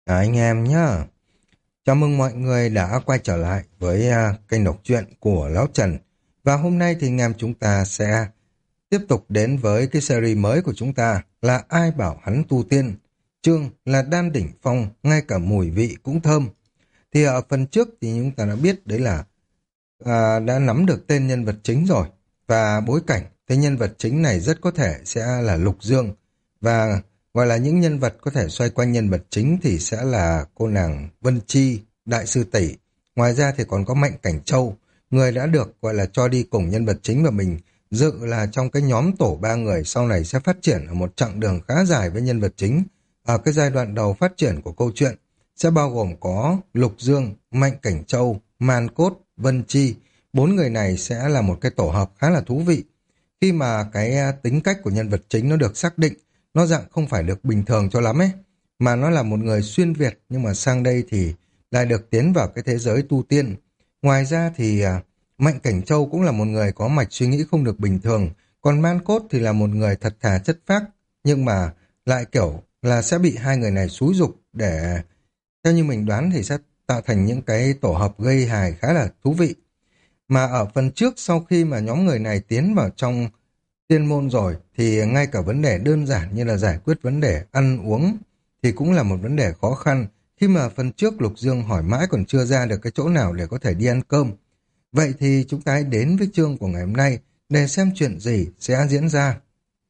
Anh em nhá. Chào mừng mọi người đã quay trở lại với kênh đọc truyện của Lão Trần. Và hôm nay thì anh em chúng ta sẽ tiếp tục đến với cái series mới của chúng ta là Ai bảo hắn tu tiên. Chương là Đan đỉnh phong, ngay cả mùi vị cũng thơm. Thì ở phần trước thì chúng ta đã biết đấy là đã nắm được tên nhân vật chính rồi. Và bối cảnh, thế nhân vật chính này rất có thể sẽ là Lục Dương. Và gọi là những nhân vật có thể xoay quanh nhân vật chính thì sẽ là cô nàng Vân Chi, Đại sư Tỷ. Ngoài ra thì còn có Mạnh Cảnh Châu, người đã được gọi là cho đi cùng nhân vật chính và mình dự là trong cái nhóm tổ ba người sau này sẽ phát triển ở một chặng đường khá dài với nhân vật chính. Ở cái giai đoạn đầu phát triển của câu chuyện sẽ bao gồm có Lục Dương, Mạnh Cảnh Châu, Man Cốt, Vân Chi. Bốn người này sẽ là một cái tổ hợp khá là thú vị. Khi mà cái tính cách của nhân vật chính nó được xác định, nó dạng không phải được bình thường cho lắm ấy, mà nó là một người xuyên Việt nhưng mà sang đây thì lại được tiến vào cái thế giới tu tiên. Ngoài ra thì Mạnh Cảnh Châu cũng là một người có mạch suy nghĩ không được bình thường, còn Man Cốt thì là một người thật thà chất phác, nhưng mà lại kiểu là sẽ bị hai người này xúi giục để, theo như mình đoán thì sẽ tạo thành những cái tổ hợp gây hài khá là thú vị. Mà ở phần trước sau khi mà nhóm người này tiến vào trong tiên môn rồi thì ngay cả vấn đề đơn giản như là giải quyết vấn đề ăn uống thì cũng là một vấn đề khó khăn, khi mà phần trước Lục Dương hỏi mãi còn chưa ra được cái chỗ nào để có thể đi ăn cơm. Vậy thì chúng ta hãy đến với chương của ngày hôm nay để xem chuyện gì sẽ diễn ra.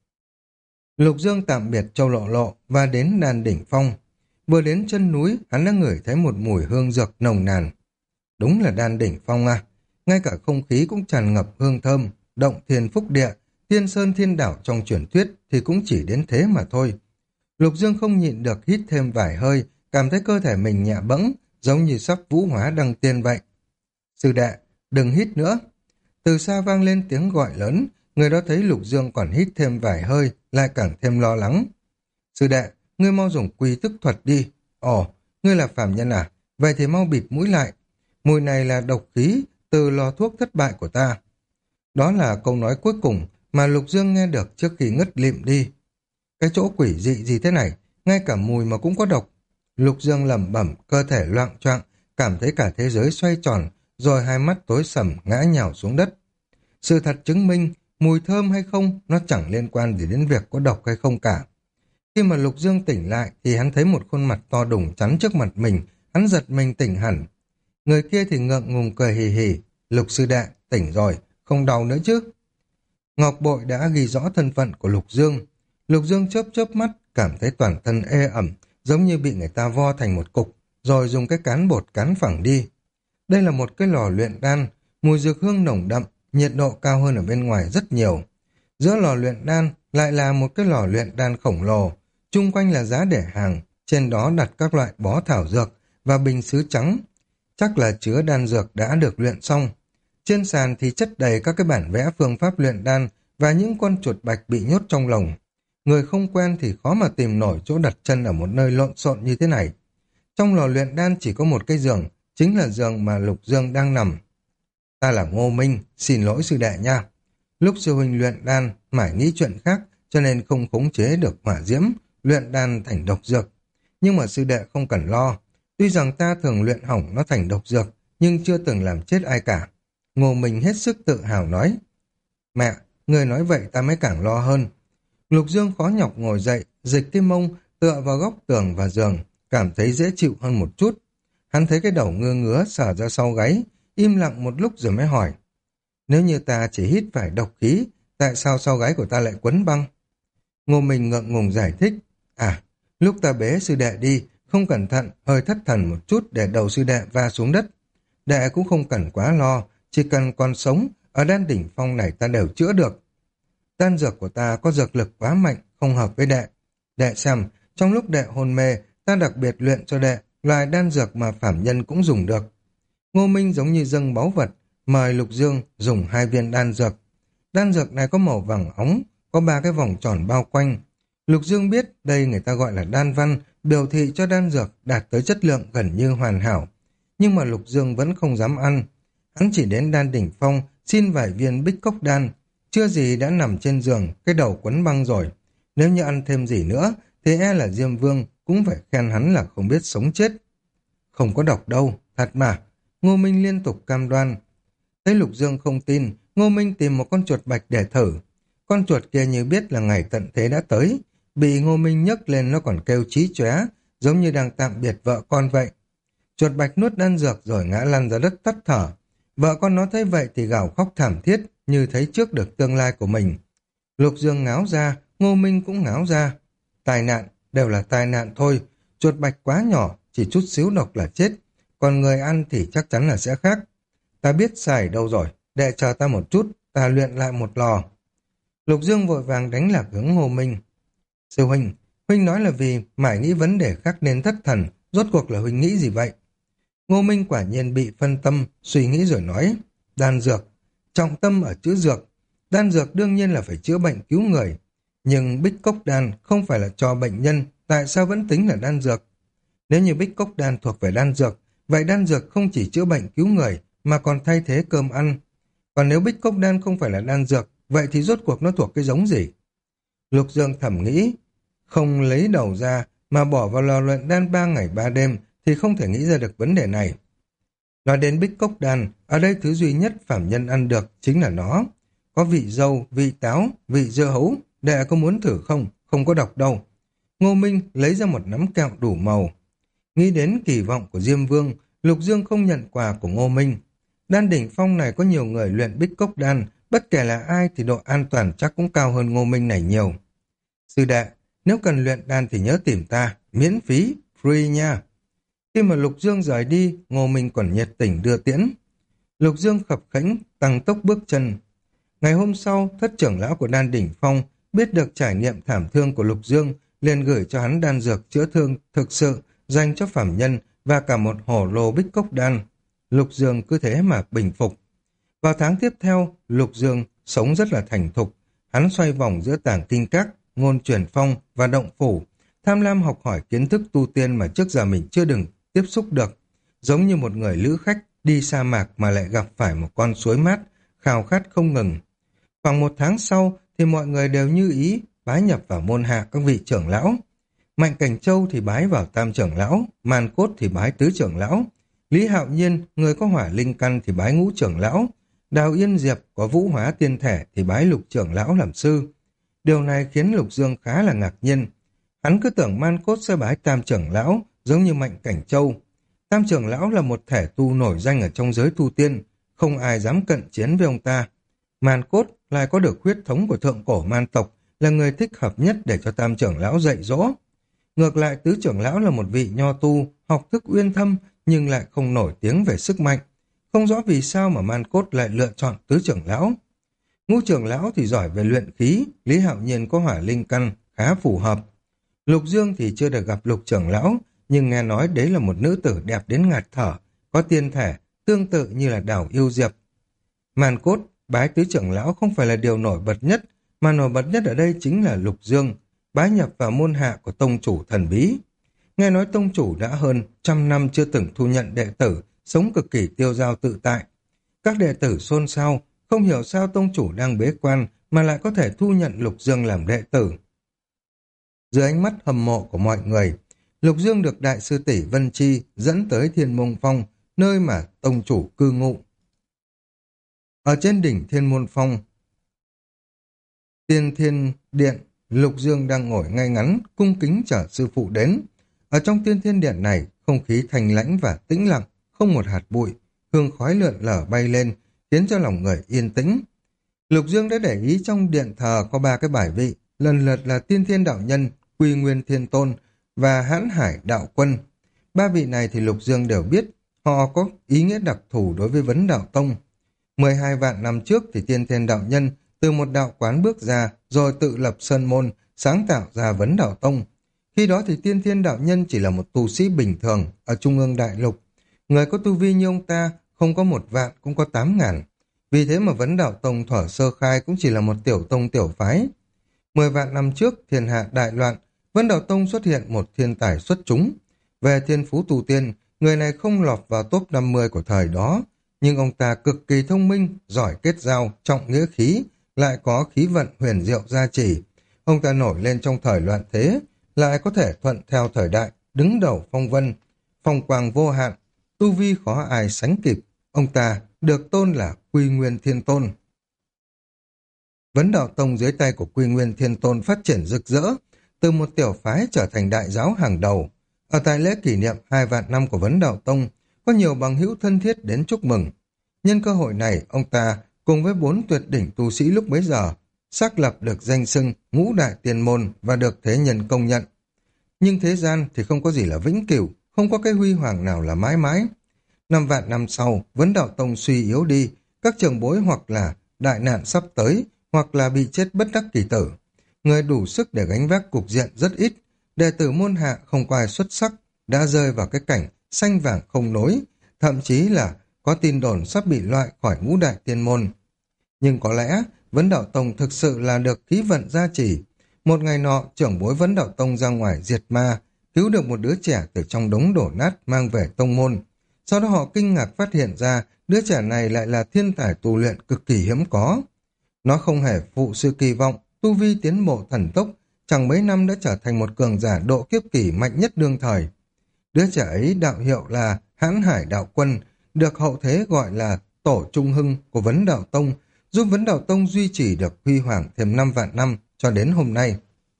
Lục Dương tạm biệt Châu Lộ Lộ và đến đàn đỉnh phong. Vừa đến chân núi, hắn đã ngửi thấy một mùi hương dược nồng nàn. Đúng là đan đỉnh phong à, ngay cả không khí cũng tràn ngập hương thơm, động thiên phúc địa, thiên sơn thiên đảo trong truyền thuyết thì cũng chỉ đến thế mà thôi. Lục Dương không nhịn được hít thêm vài hơi, cảm thấy cơ thể mình nhẹ bẫng, giống như sắp vũ hóa đăng tiên vậy. Sư đệ, đừng hít nữa. Từ xa vang lên tiếng gọi lớn, người đó thấy Lục Dương còn hít thêm vài hơi, lại càng thêm lo lắng. Sư đệ, ngươi mau dùng quy tức thuật đi. Ồ, ngươi là phàm nhân à? Vậy thì mau bịt mũi lại. Mùi này là độc khí từ lò thuốc thất bại của ta. Đó là câu nói cuối cùng mà Lục Dương nghe được trước khi ngất lịm đi. Cái chỗ quỷ dị gì thế này, ngay cả mùi mà cũng có độc. Lục Dương lẩm bẩm, cơ thể loạng choạng, cảm thấy cả thế giới xoay tròn, rồi hai mắt tối sầm ngã nhào xuống đất. Sự thật chứng minh, mùi thơm hay không, nó chẳng liên quan gì đến việc có độc hay không cả. Khi mà Lục Dương tỉnh lại thì hắn thấy một khuôn mặt to đùng chắn trước mặt mình, hắn giật mình tỉnh hẳn. Người kia thì ngượng ngùng cười hì hì, Lục sư đệ, tỉnh rồi, không đau nữa chứ. Ngọc bội đã ghi rõ thân phận của Lục Dương. Lục Dương chớp chớp mắt, cảm thấy toàn thân ê ẩm, giống như bị người ta vo thành một cục, rồi dùng cái cán bột cán phẳng đi. Đây là một cái lò luyện đan, mùi dược hương nồng đậm, nhiệt độ cao hơn ở bên ngoài rất nhiều. Giữa lò luyện đan lại là một cái lò luyện đan khổng lồ, chung quanh là giá để hàng, trên đó đặt các loại bó thảo dược và bình sứ trắng. Chắc là chứa đan dược đã được luyện xong. Trên sàn thì chất đầy các cái bản vẽ phương pháp luyện đan và những con chuột bạch bị nhốt trong lồng. Người không quen thì khó mà tìm nổi chỗ đặt chân ở một nơi lộn xộn như thế này. Trong lò luyện đan chỉ có một cái giường, chính là giường mà Lục Dương đang nằm. Ta là Ngô Minh, xin lỗi sư đệ nha. Lúc sư huynh luyện đan, mải nghĩ chuyện khác, cho nên không khống chế được hỏa diễm, luyện đan thành độc dược. Nhưng mà sư đệ không cần lo. Tuy rằng ta thường luyện hỏng nó thành độc dược, nhưng chưa từng làm chết ai cả. Ngô Minh hết sức tự hào nói. Mẹ, người nói vậy ta mới càng lo hơn. Lục Dương khó nhọc ngồi dậy, dịch cái mông, tựa vào góc tường và giường, cảm thấy dễ chịu hơn một chút. Hắn thấy cái đầu ngơ ngứa sờ ra sau gáy, im lặng một lúc rồi mới hỏi. Nếu như ta chỉ hít phải độc khí, tại sao sau gáy của ta lại quấn băng? Ngô Minh ngượng ngùng giải thích. À, lúc ta bế sư đệ đi, không cẩn thận, hơi thất thần một chút để đầu sư đệ va xuống đất. Đệ cũng không cần quá lo, chỉ cần còn sống, ở đan đỉnh phong này ta đều chữa được. Đan dược của ta có dược lực quá mạnh, không hợp với đệ. Đệ xem, trong lúc đệ hôn mê, ta đặc biệt luyện cho đệ loài đan dược mà phàm nhân cũng dùng được. Ngô Minh giống như dâng báu vật, mời Lục Dương dùng 2 viên đan dược. Đan dược này có màu vàng óng, có 3 cái vòng tròn bao quanh. Lục Dương biết đây người ta gọi là đan văn, biểu thị cho đan dược đạt tới chất lượng gần như hoàn hảo. Nhưng mà Lục Dương vẫn không dám ăn. Hắn chỉ đến đan đỉnh phong, xin vài viên bích cốc đan. Chưa gì đã nằm trên giường, cái đầu quấn băng rồi. Nếu như ăn thêm gì nữa, thì e là Diêm Vương cũng phải khen hắn là không biết sống chết. Không có độc đâu, thật mà. Ngô Minh liên tục cam đoan. Thấy Lục Dương không tin, Ngô Minh tìm một con chuột bạch để thử. Con chuột kia như biết là ngày tận thế đã tới, bị Ngô Minh nhấc lên nó còn kêu chí chóe, giống như đang tạm biệt vợ con vậy. Chuột bạch nuốt đan dược rồi ngã lăn ra đất tắt thở. Vợ con nó thấy vậy thì gào khóc thảm thiết, như thấy trước được tương lai của mình. Lục Dương ngáo ra, Ngô Minh cũng ngáo ra. Tai nạn, đều là tai nạn thôi. Chuột bạch quá nhỏ, chỉ chút xíu độc là chết. Còn người ăn thì chắc chắn là sẽ khác. Ta biết sai đâu rồi, để chờ ta một chút, ta luyện lại một lò. Lục Dương vội vàng đánh lạc hướng Ngô Minh. Sư huynh, huynh nói là vì mãi nghĩ vấn đề khác nên thất thần, rốt cuộc là huynh nghĩ gì vậy? Ngô Minh quả nhiên bị phân tâm, suy nghĩ rồi nói, đan dược, trọng tâm ở chữ dược. Đan dược đương nhiên là phải chữa bệnh cứu người, nhưng bích cốc đan không phải là cho bệnh nhân, tại sao vẫn tính là đan dược? Nếu như bích cốc đan thuộc về đan dược, vậy đan dược không chỉ chữa bệnh cứu người, mà còn thay thế cơm ăn. Còn nếu bích cốc đan không phải là đan dược, vậy thì rốt cuộc nó thuộc cái giống gì? Lục Dương thầm nghĩ, không lấy đầu ra mà bỏ vào lò luyện đan 3 ngày 3 đêm thì không thể nghĩ ra được vấn đề này. Nói đến bích cốc đan, ở đây thứ duy nhất phàm nhân ăn được chính là nó. Có vị dâu, vị táo, vị dưa hấu, đệ có muốn thử không? Không có độc đâu. Ngô Minh lấy ra một nắm kẹo đủ màu. Nghĩ đến kỳ vọng của Diêm Vương, Lục Dương không nhận quà của Ngô Minh. Đan đỉnh phong này có nhiều người luyện bích cốc đan, bất kể là ai thì độ an toàn chắc cũng cao hơn Ngô Minh này nhiều. Sư đệ, nếu cần luyện đan thì nhớ tìm ta, miễn phí, free nha. Khi mà Lục Dương rời đi, Ngô Minh còn nhiệt tình đưa tiễn. Lục Dương khập khẽnh tăng tốc bước chân. Ngày hôm sau, thất trưởng lão của đan đỉnh phong biết được trải nghiệm thảm thương của Lục Dương, liền gửi cho hắn đan dược chữa thương thực sự dành cho phàm nhân và cả một hổ lô bích cốc đan. Lục Dương cứ thế mà bình phục. Vào tháng tiếp theo, Lục Dương sống rất là thành thục. Hắn xoay vòng giữa tảng kinh các, ngôn truyền phong và động phủ, tham lam học hỏi kiến thức tu tiên mà trước giờ mình chưa từng tiếp xúc được. Giống như một người lữ khách đi sa mạc mà lại gặp phải một con suối mát, khao khát không ngừng. Khoảng 1 tháng sau thì mọi người đều như ý bái nhập vào môn hạ các vị trưởng lão. Mạnh Cảnh Châu thì bái vào tam trưởng lão, Màn Cốt thì bái tứ trưởng lão, Lý Hạo Nhiên, người có hỏa linh căn thì bái ngũ trưởng lão, Đào Yên Diệp có vũ hóa tiên thể thì bái lục trưởng lão làm sư. Điều này khiến Lục Dương khá là ngạc nhiên. Hắn cứ tưởng Man Cốt sẽ bái tam trưởng lão, giống như Mạnh Cảnh Châu. Tam trưởng lão là một thể tu nổi danh ở trong giới tu tiên, không ai dám cận chiến với ông ta. Man Cốt lại có được huyết thống của thượng cổ man tộc, là người thích hợp nhất để cho tam trưởng lão dạy dỗ. Ngược lại tứ trưởng lão là một vị nho tu, học thức uyên thâm nhưng lại không nổi tiếng về sức mạnh. Không rõ vì sao mà Man Cốt lại lựa chọn tứ trưởng lão. Ngũ trưởng lão thì giỏi về luyện khí, Lý Hạo Nhiên có hỏa linh căn, khá phù hợp. Lục Dương thì chưa được gặp lục trưởng lão, nhưng nghe nói đấy là một nữ tử đẹp đến ngạt thở, có tiên thể, tương tự như là Đào Yêu Diệp. Man Cốt bái tứ trưởng lão không phải là điều nổi bật nhất, mà nổi bật nhất ở đây chính là Lục Dương, bái nhập vào môn hạ của tông chủ thần bí. Nghe nói tông chủ đã hơn 100 năm chưa từng thu nhận đệ tử, sống cực kỳ tiêu dao tự tại. Các đệ tử xôn xao, không hiểu sao tông chủ đang bế quan mà lại có thể thu nhận Lục Dương làm đệ tử. Dưới ánh mắt hâm mộ của mọi người, Lục Dương được đại sư tỷ Vân Chi dẫn tới Thiên Môn Phong, nơi mà tông chủ cư ngụ. Ở trên đỉnh Thiên Môn Phong, Tiên Thiên Điện, Lục Dương đang ngồi ngay ngắn, cung kính chờ sư phụ đến. Ở trong Tiên Thiên Điện này, không khí thanh lãnh và tĩnh lặng, không một hạt bụi, hương khói lượn lờ bay lên, khiến cho lòng người yên tĩnh. Lục Dương đã để ý trong điện thờ có 3 cái bài vị, lần lượt là Tiên Thiên Đạo Nhân, Quy Nguyên Thiên Tôn và Hãn Hải Đạo Quân. 3 vị này thì Lục Dương đều biết, họ có ý nghĩa đặc thù đối với vấn đạo tông. 12 vạn năm trước thì Tiên Thiên Đạo Nhân từ một đạo quán bước ra, rồi tự lập sơn môn, sáng tạo ra vấn đạo tông. Khi đó thì Tiên Thiên Đạo Nhân chỉ là một tu sĩ bình thường ở Trung ương Đại Lục. Người có tu vi như ông ta không có 1 vạn cũng có 8.000. Vì thế mà vấn đạo tông thuở sơ khai cũng chỉ là một tiểu tông tiểu phái. 10 vạn năm trước, thiên hạ đại loạn, vấn đạo tông xuất hiện một thiên tài xuất chúng. Về thiên phú tu tiên, người này không lọt vào top 50 của thời đó, nhưng ông ta cực kỳ thông minh, giỏi kết giao, trọng nghĩa khí, lại có khí vận huyền diệu gia trì. Ông ta nổi lên trong thời loạn thế, lại có thể thuận theo thời đại, đứng đầu phong vân, phong quang vô hạn, tu vi khó ai sánh kịp. Ông ta được tôn là Quy Nguyên Thiên Tôn. Vấn Đạo Tông dưới tay của Quy Nguyên Thiên Tôn phát triển rực rỡ, từ một tiểu phái trở thành đại giáo hàng đầu. Ở tại lễ kỷ niệm 2 vạn năm của Vấn Đạo Tông, có nhiều bằng hữu thân thiết đến chúc mừng. Nhân cơ hội này, ông ta cùng với 4 tuyệt đỉnh tu sĩ lúc bấy giờ, xác lập được danh xưng ngũ đại tiên môn và được thế nhân công nhận. Nhưng thế gian thì không có gì là vĩnh cửu, không có cái huy hoàng nào là mãi mãi. 5 vạn năm sau, Vấn Đạo Tông suy yếu đi, các trưởng bối hoặc là đại nạn sắp tới, hoặc là bị chết bất đắc kỳ tử. Người đủ sức để gánh vác cục diện rất ít, đệ tử môn hạ không có ai xuất sắc, đã rơi vào cái cảnh xanh vàng không nối, thậm chí là có tin đồn sắp bị loại khỏi ngũ đại tiên môn. Nhưng có lẽ Vấn Đạo Tông thực sự là được khí vận gia trì. Một ngày nọ, trưởng bối Vấn Đạo Tông ra ngoài diệt ma, cứu được một đứa trẻ từ trong đống đổ nát mang về tông môn. Sau đó họ kinh ngạc phát hiện ra đứa trẻ này lại là thiên tài tu luyện cực kỳ hiếm có. Nó không hề phụ sự kỳ vọng, tu vi tiến bộ thần tốc, chẳng mấy năm đã trở thành một cường giả độ kiếp kỳ mạnh nhất đương thời. Đứa trẻ ấy đạo hiệu là Hãn Hải Đạo Quân, được hậu thế gọi là Tổ Trung Hưng của Vấn Đạo Tông, giúp Vấn Đạo Tông duy trì được huy hoàng thêm 5 vạn năm cho đến hôm nay.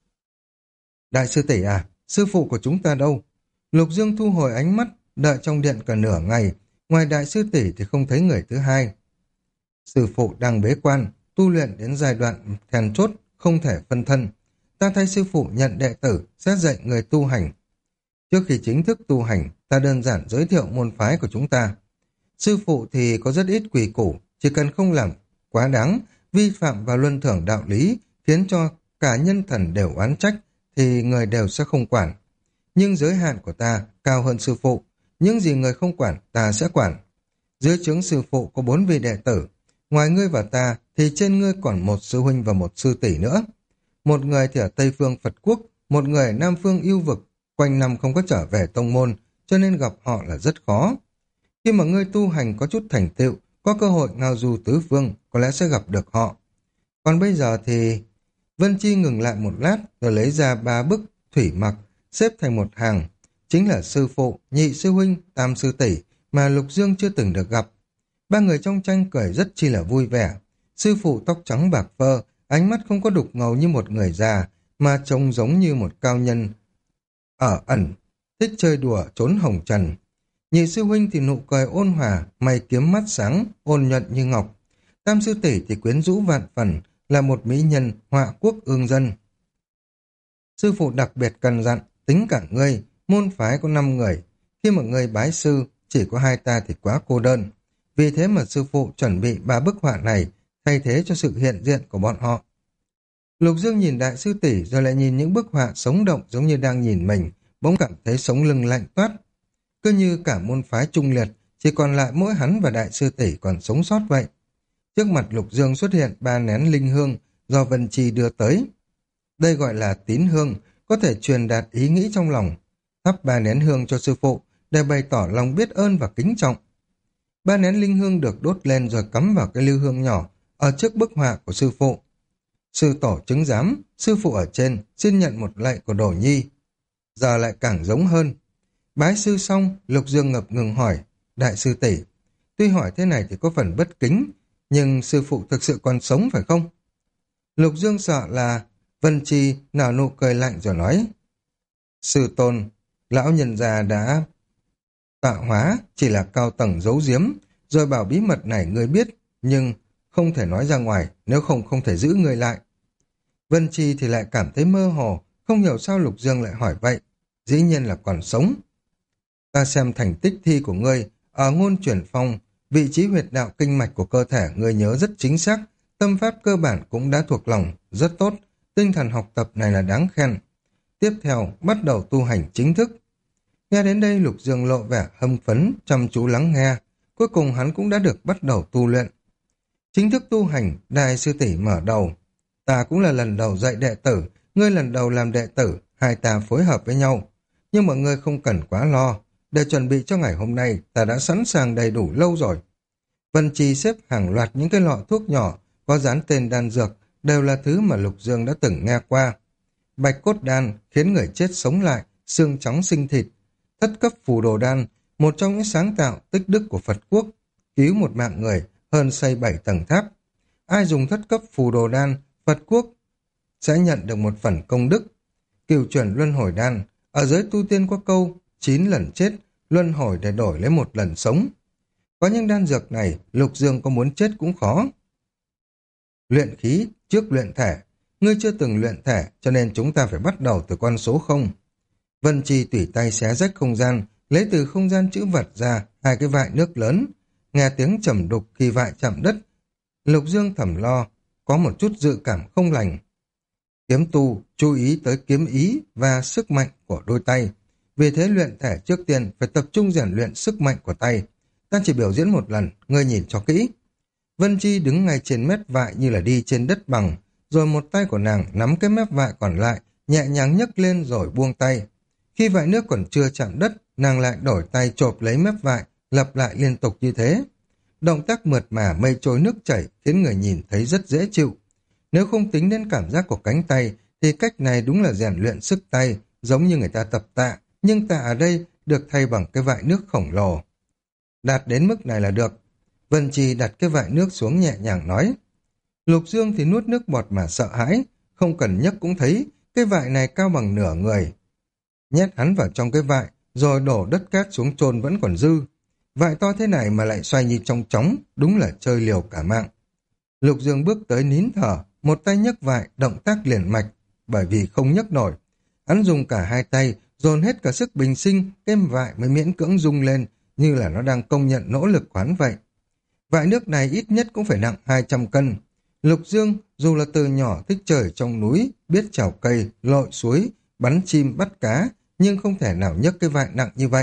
Đại sư tỷ à, sư phụ của chúng ta đâu? Lục Dương thu hồi ánh mắt, đợi trong điện cả nửa ngày, ngoài đại sư tỷ thì không thấy người thứ hai. Sư phụ đang bế quan, tu luyện đến giai đoạn then chốt, không thể phân thân. Ta thay sư phụ nhận đệ tử, sẽ dạy người tu hành. Trước khi chính thức tu hành, ta đơn giản giới thiệu môn phái của chúng ta. Sư phụ thì có rất ít quy củ, chỉ cần không làm quá đáng, vi phạm vào luân thường đạo lý, khiến cho cả nhân thần đều oán trách, thì người đều sẽ không quản. Nhưng giới hạn của ta cao hơn sư phụ, những gì người không quản, ta sẽ quản. Dưới trướng sư phụ có 4 vị đệ tử, ngoài ngươi và ta thì trên ngươi còn 1 sư huynh và 1 sư tỷ nữa. Một người thì ở Tây Phương Phật Quốc, một người ở Nam Phương Yêu Vực, quanh năm không có trở về tông môn, cho nên gặp họ là rất khó. Khi mà ngươi tu hành có chút thành tựu, có cơ hội ngao du tứ phương, có lẽ sẽ gặp được họ. Còn bây giờ thì... Vân Chi ngừng lại một lát, rồi lấy ra 3 bức thủy mặc, xếp thành một hàng. Chính là sư phụ, nhị sư huynh, tam sư tỷ mà Lục Dương chưa từng được gặp. 3 người trong tranh cười rất chi là vui vẻ. Sư phụ tóc trắng bạc phơ, ánh mắt không có đục ngầu như một người già, mà trông giống như một cao nhân ở ẩn, thích chơi đùa trốn hồng trần. Nhị sư huynh thì nụ cười ôn hòa, mày kiếm mắt sáng, ôn nhuận như ngọc. Tam sư tỷ thì quyến rũ vạn phần, là một mỹ nhân họa quốc ương dân. Sư phụ đặc biệt căn dặn, tính cả ngươi, môn phái có 5 người. Khi mà ngươi bái sư, chỉ có 2 ta thì quá cô đơn. Vì thế mà sư phụ chuẩn bị 3 bức họa này, thay thế cho sự hiện diện của bọn họ. Lục Dương nhìn đại sư tỷ rồi lại nhìn những bức họa sống động giống như đang nhìn mình, bỗng cảm thấy sống lưng lạnh toát. Cứ như cả môn phái trung liệt, chỉ còn lại mỗi hắn và đại sư tỷ còn sống sót vậy. Trước mặt Lục Dương xuất hiện 3 nén linh hương do Vân Chi đưa tới. Đây gọi là tín hương, có thể truyền đạt ý nghĩ trong lòng. Thắp 3 nén hương cho sư phụ để bày tỏ lòng biết ơn và kính trọng. 3 nén linh hương được đốt lên rồi cắm vào cái lưu hương nhỏ ở trước bức họa của sư phụ. Sư tổ chứng giám, sư phụ ở trên xin nhận một lạy của Đồ Nhi. Giờ lại càng giống hơn. Bái sư xong, Lục Dương ngập ngừng hỏi, đại sư tỷ, tuy hỏi thế này thì có phần bất kính, nhưng sư phụ thực sự còn sống phải không? Lục Dương sợ là Vân Chi nở nụ cười lạnh rồi nói, sư tôn, lão nhân già đã tạo hóa, chỉ là cao tầng giấu giếm, rồi bảo bí mật này ngươi biết, nhưng không thể nói ra ngoài, nếu không không thể giữ ngươi lại. Vân Chi thì lại cảm thấy mơ hồ, không hiểu sao Lục Dương lại hỏi vậy, dĩ nhiên là còn sống. Ta xem thành tích thi của ngươi, ở ngôn chuyển phong, vị trí huyệt đạo kinh mạch của cơ thể ngươi nhớ rất chính xác, tâm pháp cơ bản cũng đã thuộc lòng, rất tốt, tinh thần học tập này là đáng khen. Tiếp theo, bắt đầu tu hành chính thức. Nghe đến đây Lục Dương lộ vẻ hâm phấn, chăm chú lắng nghe, cuối cùng hắn cũng đã được bắt đầu tu luyện. Chính thức tu hành, đại sư tỷ mở đầu. Ta cũng là lần đầu dạy đệ tử, ngươi lần đầu làm đệ tử, hai ta phối hợp với nhau. Nhưng mà ngươi không cần quá lo, để chuẩn bị cho ngày hôm nay, ta đã sẵn sàng đầy đủ lâu rồi. Vân Chi xếp hàng loạt những cái lọ thuốc nhỏ, có dán tên đan dược, đều là thứ mà Lục Dương đã từng nghe qua. bạch cốt đan khiến người chết sống lại, xương trắng sinh thịt. Thất cấp phù đồ đan, một trong những sáng tạo tích đức của Phật quốc, cứu một mạng người hơn xây 7 tầng tháp. Ai dùng thất cấp phù đồ đan, Phật quốc sẽ nhận được một phần công đức. Cửu chuyển luân hồi đan, ở giới tu tiên có câu 9 lần chết, luân hồi để đổi lấy một lần sống. Có những đan dược này, Lục Dương có muốn chết cũng khó. Luyện khí trước luyện thể, ngươi chưa từng luyện thể cho nên chúng ta phải bắt đầu từ con số 0. Vân Chi tùy tay xé rách không gian, lấy từ không gian chữ vật ra 2 cái vại nước lớn, nghe tiếng trầm đục khi vại chạm đất. Lục Dương thầm lo, có một chút dự cảm không lành. Kiếm tu chú ý tới kiếm ý và sức mạnh của đôi tay. Vì thế luyện thể trước tiên phải tập trung rèn luyện sức mạnh của tay. Ta chỉ biểu diễn một lần, ngươi nhìn cho kỹ. Vân Chi đứng ngay trên mép vại như là đi trên đất bằng, rồi một tay của nàng nắm cái mép vại còn lại, nhẹ nhàng nhấc lên rồi buông tay. Khi vại nước còn chưa chạm đất, nàng lại đổi tay chộp lấy mép vại, lặp lại liên tục như thế. Động tác mượt mà mây trôi nước chảy khiến người nhìn thấy rất dễ chịu. Nếu không tính đến cảm giác của cánh tay, thì cách này đúng là rèn luyện sức tay, giống như người ta tập tạ, nhưng tạ ở đây được thay bằng cái vại nước khổng lồ. Đạt đến mức này là được. Vân Chi đặt cái vại nước xuống nhẹ nhàng nói. Lục Dương thì nuốt nước bọt mà sợ hãi, không cần nhấc cũng thấy, cái vại này cao bằng nửa người. Nhét hắn vào trong cái vại, rồi đổ đất cát xuống chôn vẫn còn dư. Vại to thế này mà lại xoay như trong chóng, đúng là chơi liều cả mạng. Lục Dương bước tới nín thở, một tay nhấc vại, động tác liền mạch, bởi vì không nhấc nổi. Hắn dùng cả hai tay, dồn hết cả sức bình sinh, cái vại mới miễn cưỡng rung lên, như là nó đang công nhận nỗ lực của hắn vậy. Vại nước này ít nhất cũng phải nặng 200 cân. Lục Dương, dù là từ nhỏ thích chơi trong núi, biết trèo cây, lội suối, bắn chim, bắt cá, nhưng không thể nào nhấc cái vại nặng như vậy.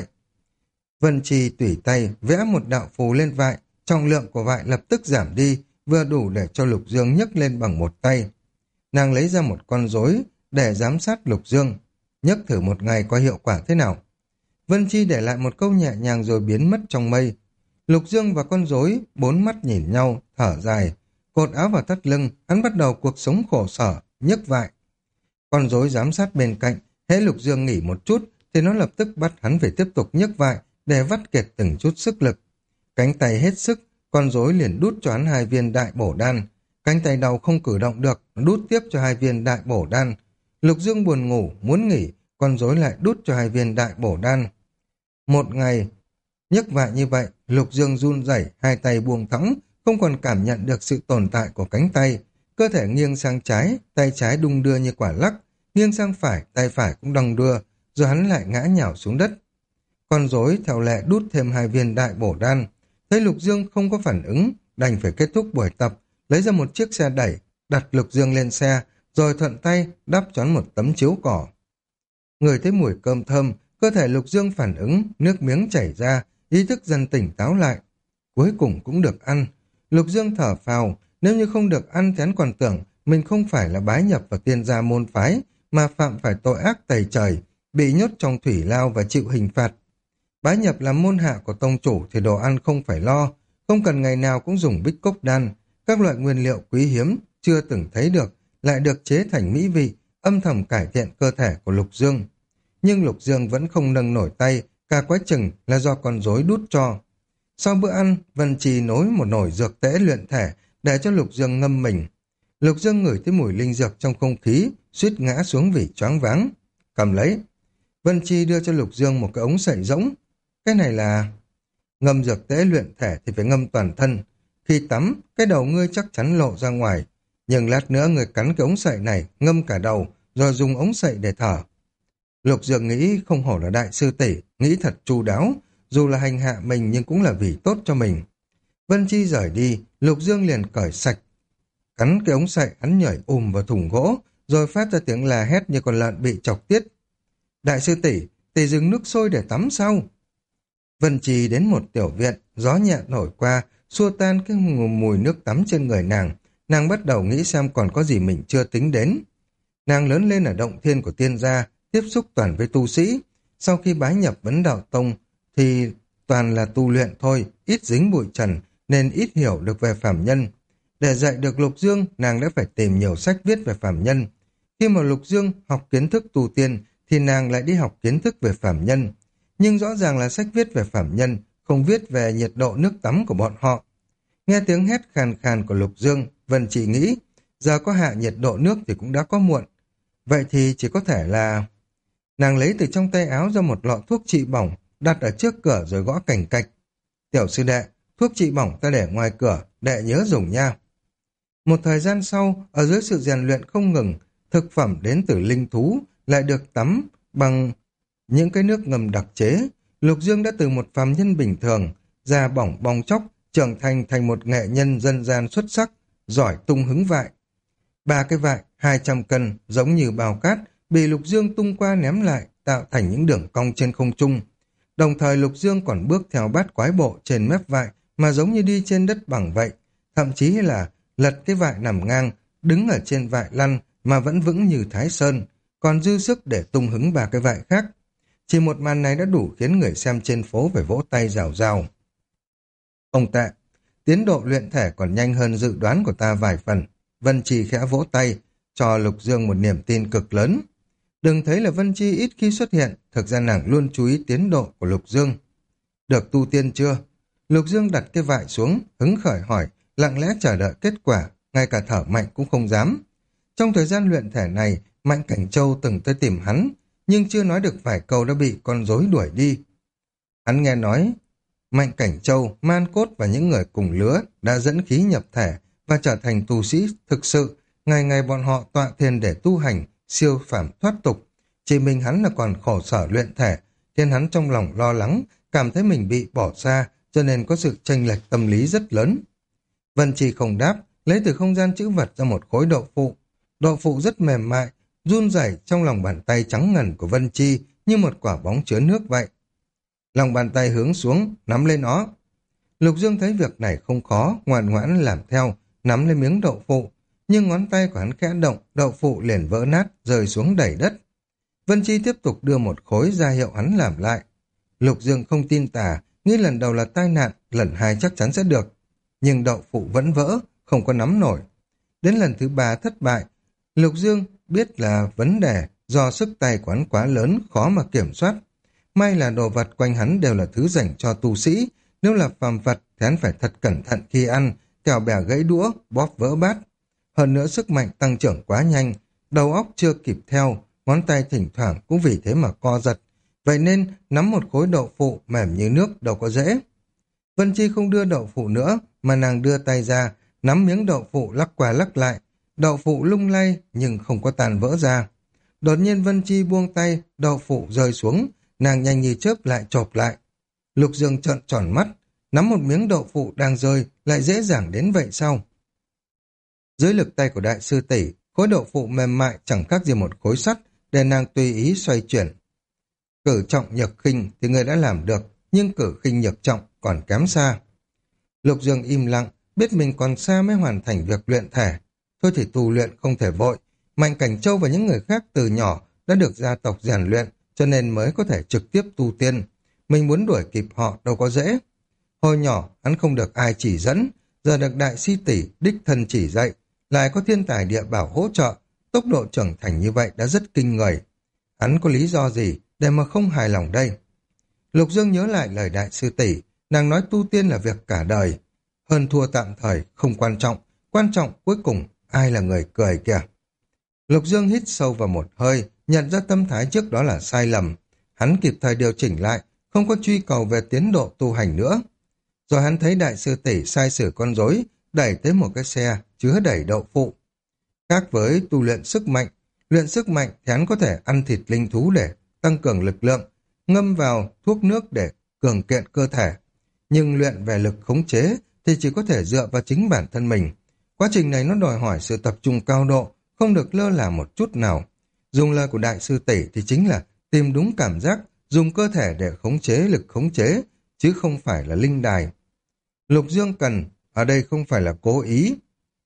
Vân Chi tùy tay vẽ một đạo phù lên vại, trọng lượng của vại lập tức giảm đi, vừa đủ để cho Lục Dương nhấc lên bằng một tay. Nàng lấy ra một con rối để giám sát Lục Dương, nhấc thử một ngày có hiệu quả thế nào. Vân Chi để lại một câu nhẹ nhàng rồi biến mất trong mây. Lục Dương và con rối bốn mắt nhìn nhau, thở dài, cột áo vào thắt lưng, hắn bắt đầu cuộc sống khổ sở, nhấc vại. Con rối giám sát bên cạnh, hễ Lục Dương nghỉ một chút thì nó lập tức bắt hắn phải tiếp tục nhấc vại để vắt kiệt từng chút sức lực. Cánh tay hết sức, con rối liền đút cho hắn 2 viên đại bổ đan. Cánh tay đau không cử động được, đút tiếp cho 2 viên đại bổ đan. Lục Dương buồn ngủ, muốn nghỉ, con rối lại đút cho 2 viên đại bổ đan. Một ngày nhấc vại như vậy, Lục Dương run rẩy, hai tay buông thõng, không còn cảm nhận được sự tồn tại của cánh tay. Cơ thể nghiêng sang trái, tay trái đung đưa như quả lắc, nghiêng sang phải, tay phải cũng đong đưa, rồi hắn lại ngã nhào xuống đất. Con rối theo lệ đút thêm 2 viên đại bổ đan. Thấy Lục Dương không có phản ứng, đành phải kết thúc buổi tập, lấy ra một chiếc xe đẩy, đặt Lục Dương lên xe, rồi thuận tay đắp cho hắn một tấm chiếu cỏ. Người thấy mùi cơm thơm, cơ thể Lục Dương phản ứng, nước miếng chảy ra, ý thức dần tỉnh táo lại. Cuối cùng cũng được ăn. Lục Dương thở phào, nếu như không được ăn thì hắn còn tưởng mình không phải là bái nhập vào tiên gia môn phái, mà phạm phải tội ác tày trời, bị nhốt trong thủy lao và chịu hình phạt. Bái nhập làm môn hạ của tông chủ thì đồ ăn không phải lo, không cần ngày nào cũng dùng bích cốc đan, các loại nguyên liệu quý hiếm, chưa từng thấy được, lại được chế thành mỹ vị, âm thầm cải thiện cơ thể của Lục Dương. Nhưng Lục Dương vẫn không nâng nổi tay, cả quá trình là do con rối đút cho. Sau bữa ăn, Vân Chi nối một nồi dược tễ luyện thể để cho Lục Dương ngâm mình. Lục Dương ngửi thấy mùi linh dược trong không khí, suýt ngã xuống vì choáng váng. Cầm lấy. Vân Chi đưa cho Lục Dương một cái ống sậy rỗng. Cái này là... Ngâm dược tễ luyện thể thì phải ngâm toàn thân. Khi tắm, cái đầu ngươi chắc chắn lộ ra ngoài. Nhưng lát nữa ngươi cắn cái ống sậy này, ngâm cả đầu, rồi dùng ống sậy để thở. Lục Dương nghĩ không hổ là đại sư tỷ, nghĩ thật chu đáo, dù là hành hạ mình nhưng cũng là vì tốt cho mình. Vân Chi rời đi, Lục Dương liền cởi sạch. Cắn cái ống sậy, hắn nhảy vào thùng gỗ, rồi phát ra tiếng la hét như con lợn bị chọc tiết. Đại sư tỷ, tỷ dừng nước sôi để tắm sao? Vân Chi đến một tiểu viện, gió nhẹ nổi qua, xua tan cái mùi nước tắm trên người nàng bắt đầu nghĩ xem còn có gì mình chưa tính đến. Nàng lớn lên ở động thiên của tiên gia, tiếp xúc toàn với tu sĩ. Sau khi bái nhập Vấn Đạo Tông thì toàn là tu luyện thôi, ít dính bụi trần nên ít hiểu được về phàm nhân. Để dạy được Lục Dương, nàng đã phải tìm nhiều sách viết về phàm nhân. Khi mà Lục Dương học kiến thức tu tiên thì nàng lại đi học kiến thức về phàm nhân. Nhưng rõ ràng là sách viết về phàm nhân, không viết về nhiệt độ nước tắm của bọn họ. Nghe tiếng hét khàn khàn của Lục Dương, Vân chỉ nghĩ, giờ có hạ nhiệt độ nước thì cũng đã có muộn. Vậy thì chỉ có thể là... Nàng lấy từ trong tay áo ra một lọ thuốc trị bỏng, đặt ở trước cửa rồi gõ cành cạch. Tiểu sư đệ, thuốc trị bỏng ta để ngoài cửa, đệ nhớ dùng nha. Một thời gian sau, ở dưới sự rèn luyện không ngừng, thực phẩm đến từ linh thú lại được tắm bằng những cái nước ngầm đặc chế. Lục Dương đã từ một phàm nhân bình thường, da bỏng bong chóc, trưởng thành một nghệ nhân dân gian xuất sắc, giỏi tung hứng vại. Ba cái vại, 200 cân, giống như bào cát, bị Lục Dương tung qua ném lại, tạo thành những đường cong trên không trung. Đồng thời Lục Dương còn bước theo bát quái bộ trên mép vại, mà giống như đi trên đất bằng vậy. Thậm chí là lật cái vại nằm ngang, đứng ở trên vại lăn mà vẫn vững như Thái Sơn, còn dư sức để tung hứng ba cái vại khác. Chỉ một màn này đã đủ khiến người xem trên phố phải vỗ tay rào rào. Không tệ, tiến độ luyện thể còn nhanh hơn dự đoán của ta vài phần. Vân Chi khẽ vỗ tay, cho Lục Dương một niềm tin cực lớn. Đừng thấy là Vân Chi ít khi xuất hiện, thực ra nàng luôn chú ý tiến độ của Lục Dương. Được tu tiên chưa? Lục Dương đặt cái vại xuống, hứng khởi hỏi, lặng lẽ chờ đợi kết quả, ngay cả thở mạnh cũng không dám. Trong thời gian luyện thể này, Mạnh Cảnh Châu từng tới tìm hắn, nhưng chưa nói được vài câu đã bị con rối đuổi đi. Hắn nghe nói, Mạnh Cảnh Châu, Man Cốt và những người cùng lứa đã dẫn khí nhập thể và trở thành tu sĩ thực sự, ngày ngày bọn họ tọa thiền để tu hành, siêu phàm thoát tục. Chỉ mình hắn là còn khổ sở luyện thể, nên hắn trong lòng lo lắng, cảm thấy mình bị bỏ xa, cho nên có sự chênh lệch tâm lý rất lớn. Vân Trì không đáp, lấy từ không gian chữ vật ra một khối đậu phụ. Đậu phụ rất mềm mại, run rẩy trong lòng bàn tay trắng ngần của Vân Chi như một quả bóng chứa nước vậy. Lòng bàn tay hướng xuống, nắm lên nó. Lục Dương thấy việc này không khó, ngoan ngoãn làm theo, nắm lên miếng đậu phụ. Nhưng ngón tay của hắn khẽ động, đậu phụ liền vỡ nát, rơi xuống đầy đất. Vân Chi tiếp tục đưa một khối ra hiệu hắn làm lại. Lục Dương không tin tà, nghĩ lần đầu là tai nạn, lần hai chắc chắn sẽ được. Nhưng đậu phụ vẫn vỡ, không có nắm nổi. Đến lần thứ 3 thất bại, Lục Dương biết là vấn đề do sức tay của hắn quá lớn, khó mà kiểm soát. May là đồ vật quanh hắn đều là thứ dành cho tu sĩ, nếu là phàm vật thì hắn phải thật cẩn thận khi ăn, kẻo bẻ gãy đũa, bóp vỡ bát. Hơn nữa sức mạnh tăng trưởng quá nhanh, đầu óc chưa kịp theo, ngón tay thỉnh thoảng cũng vì thế mà co giật. Vậy nên nắm một khối đậu phụ mềm như nước đâu có dễ. Vân Chi không đưa đậu phụ nữa, mà nàng đưa tay ra, nắm miếng đậu phụ lắc qua lắc lại. Đậu phụ lung lay nhưng không có tàn vỡ ra. Đột nhiên Vân Chi buông tay, đậu phụ rơi xuống, nàng nhanh như chớp lại chộp lại. Lục Dương trợn tròn mắt, nắm một miếng đậu phụ đang rơi, lại dễ dàng đến vậy sao? Dưới lực tay của đại sư tỷ, khối đậu phụ mềm mại chẳng khác gì một khối sắt để nàng tùy ý xoay chuyển. Cử trọng nhược khinh thì người đã làm được, nhưng cử khinh nhược trọng còn kém xa. Lục Dương im lặng, biết mình còn xa mới hoàn thành việc luyện thể. Thôi thì tu luyện không thể vội. Mạnh Cảnh Châu và những người khác từ nhỏ đã được gia tộc rèn luyện, cho nên mới có thể trực tiếp tu tiên. Mình muốn đuổi kịp họ đâu có dễ. Hồi nhỏ, hắn không được ai chỉ dẫn, giờ được đại sư tỷ đích thân chỉ dạy, lại có thiên tài địa bảo hỗ trợ, tốc độ trưởng thành như vậy đã rất kinh người. Hắn có lý do gì để mà không hài lòng đây? Lục Dương nhớ lại lời đại sư tỷ, nàng nói tu tiên là việc cả đời. Hơn thua tạm thời không quan trọng cuối cùng ai là người cười kìa. Lục Dương hít sâu vào một hơi, nhận ra tâm thái trước đó là sai lầm. Hắn kịp thời điều chỉnh lại, không có truy cầu về tiến độ tu hành nữa. Rồi hắn thấy đại sư tỷ sai sử con rối, đẩy tới một cái xe chứa đầy đậu phụ. Khác với tu luyện sức mạnh thì hắn có thể ăn thịt linh thú để tăng cường lực lượng, ngâm vào thuốc nước để cường kiện cơ thể. Nhưng luyện về lực khống chế thì chỉ có thể dựa vào chính bản thân mình. Quá trình này nó đòi hỏi sự tập trung cao độ, không được lơ là một chút nào. Dùng lời của đại sư tỷ thì chính là tìm đúng cảm giác, dùng cơ thể để khống chế lực khống chế, chứ không phải là linh đài. Lục Dương cần, ở đây không phải là cố ý,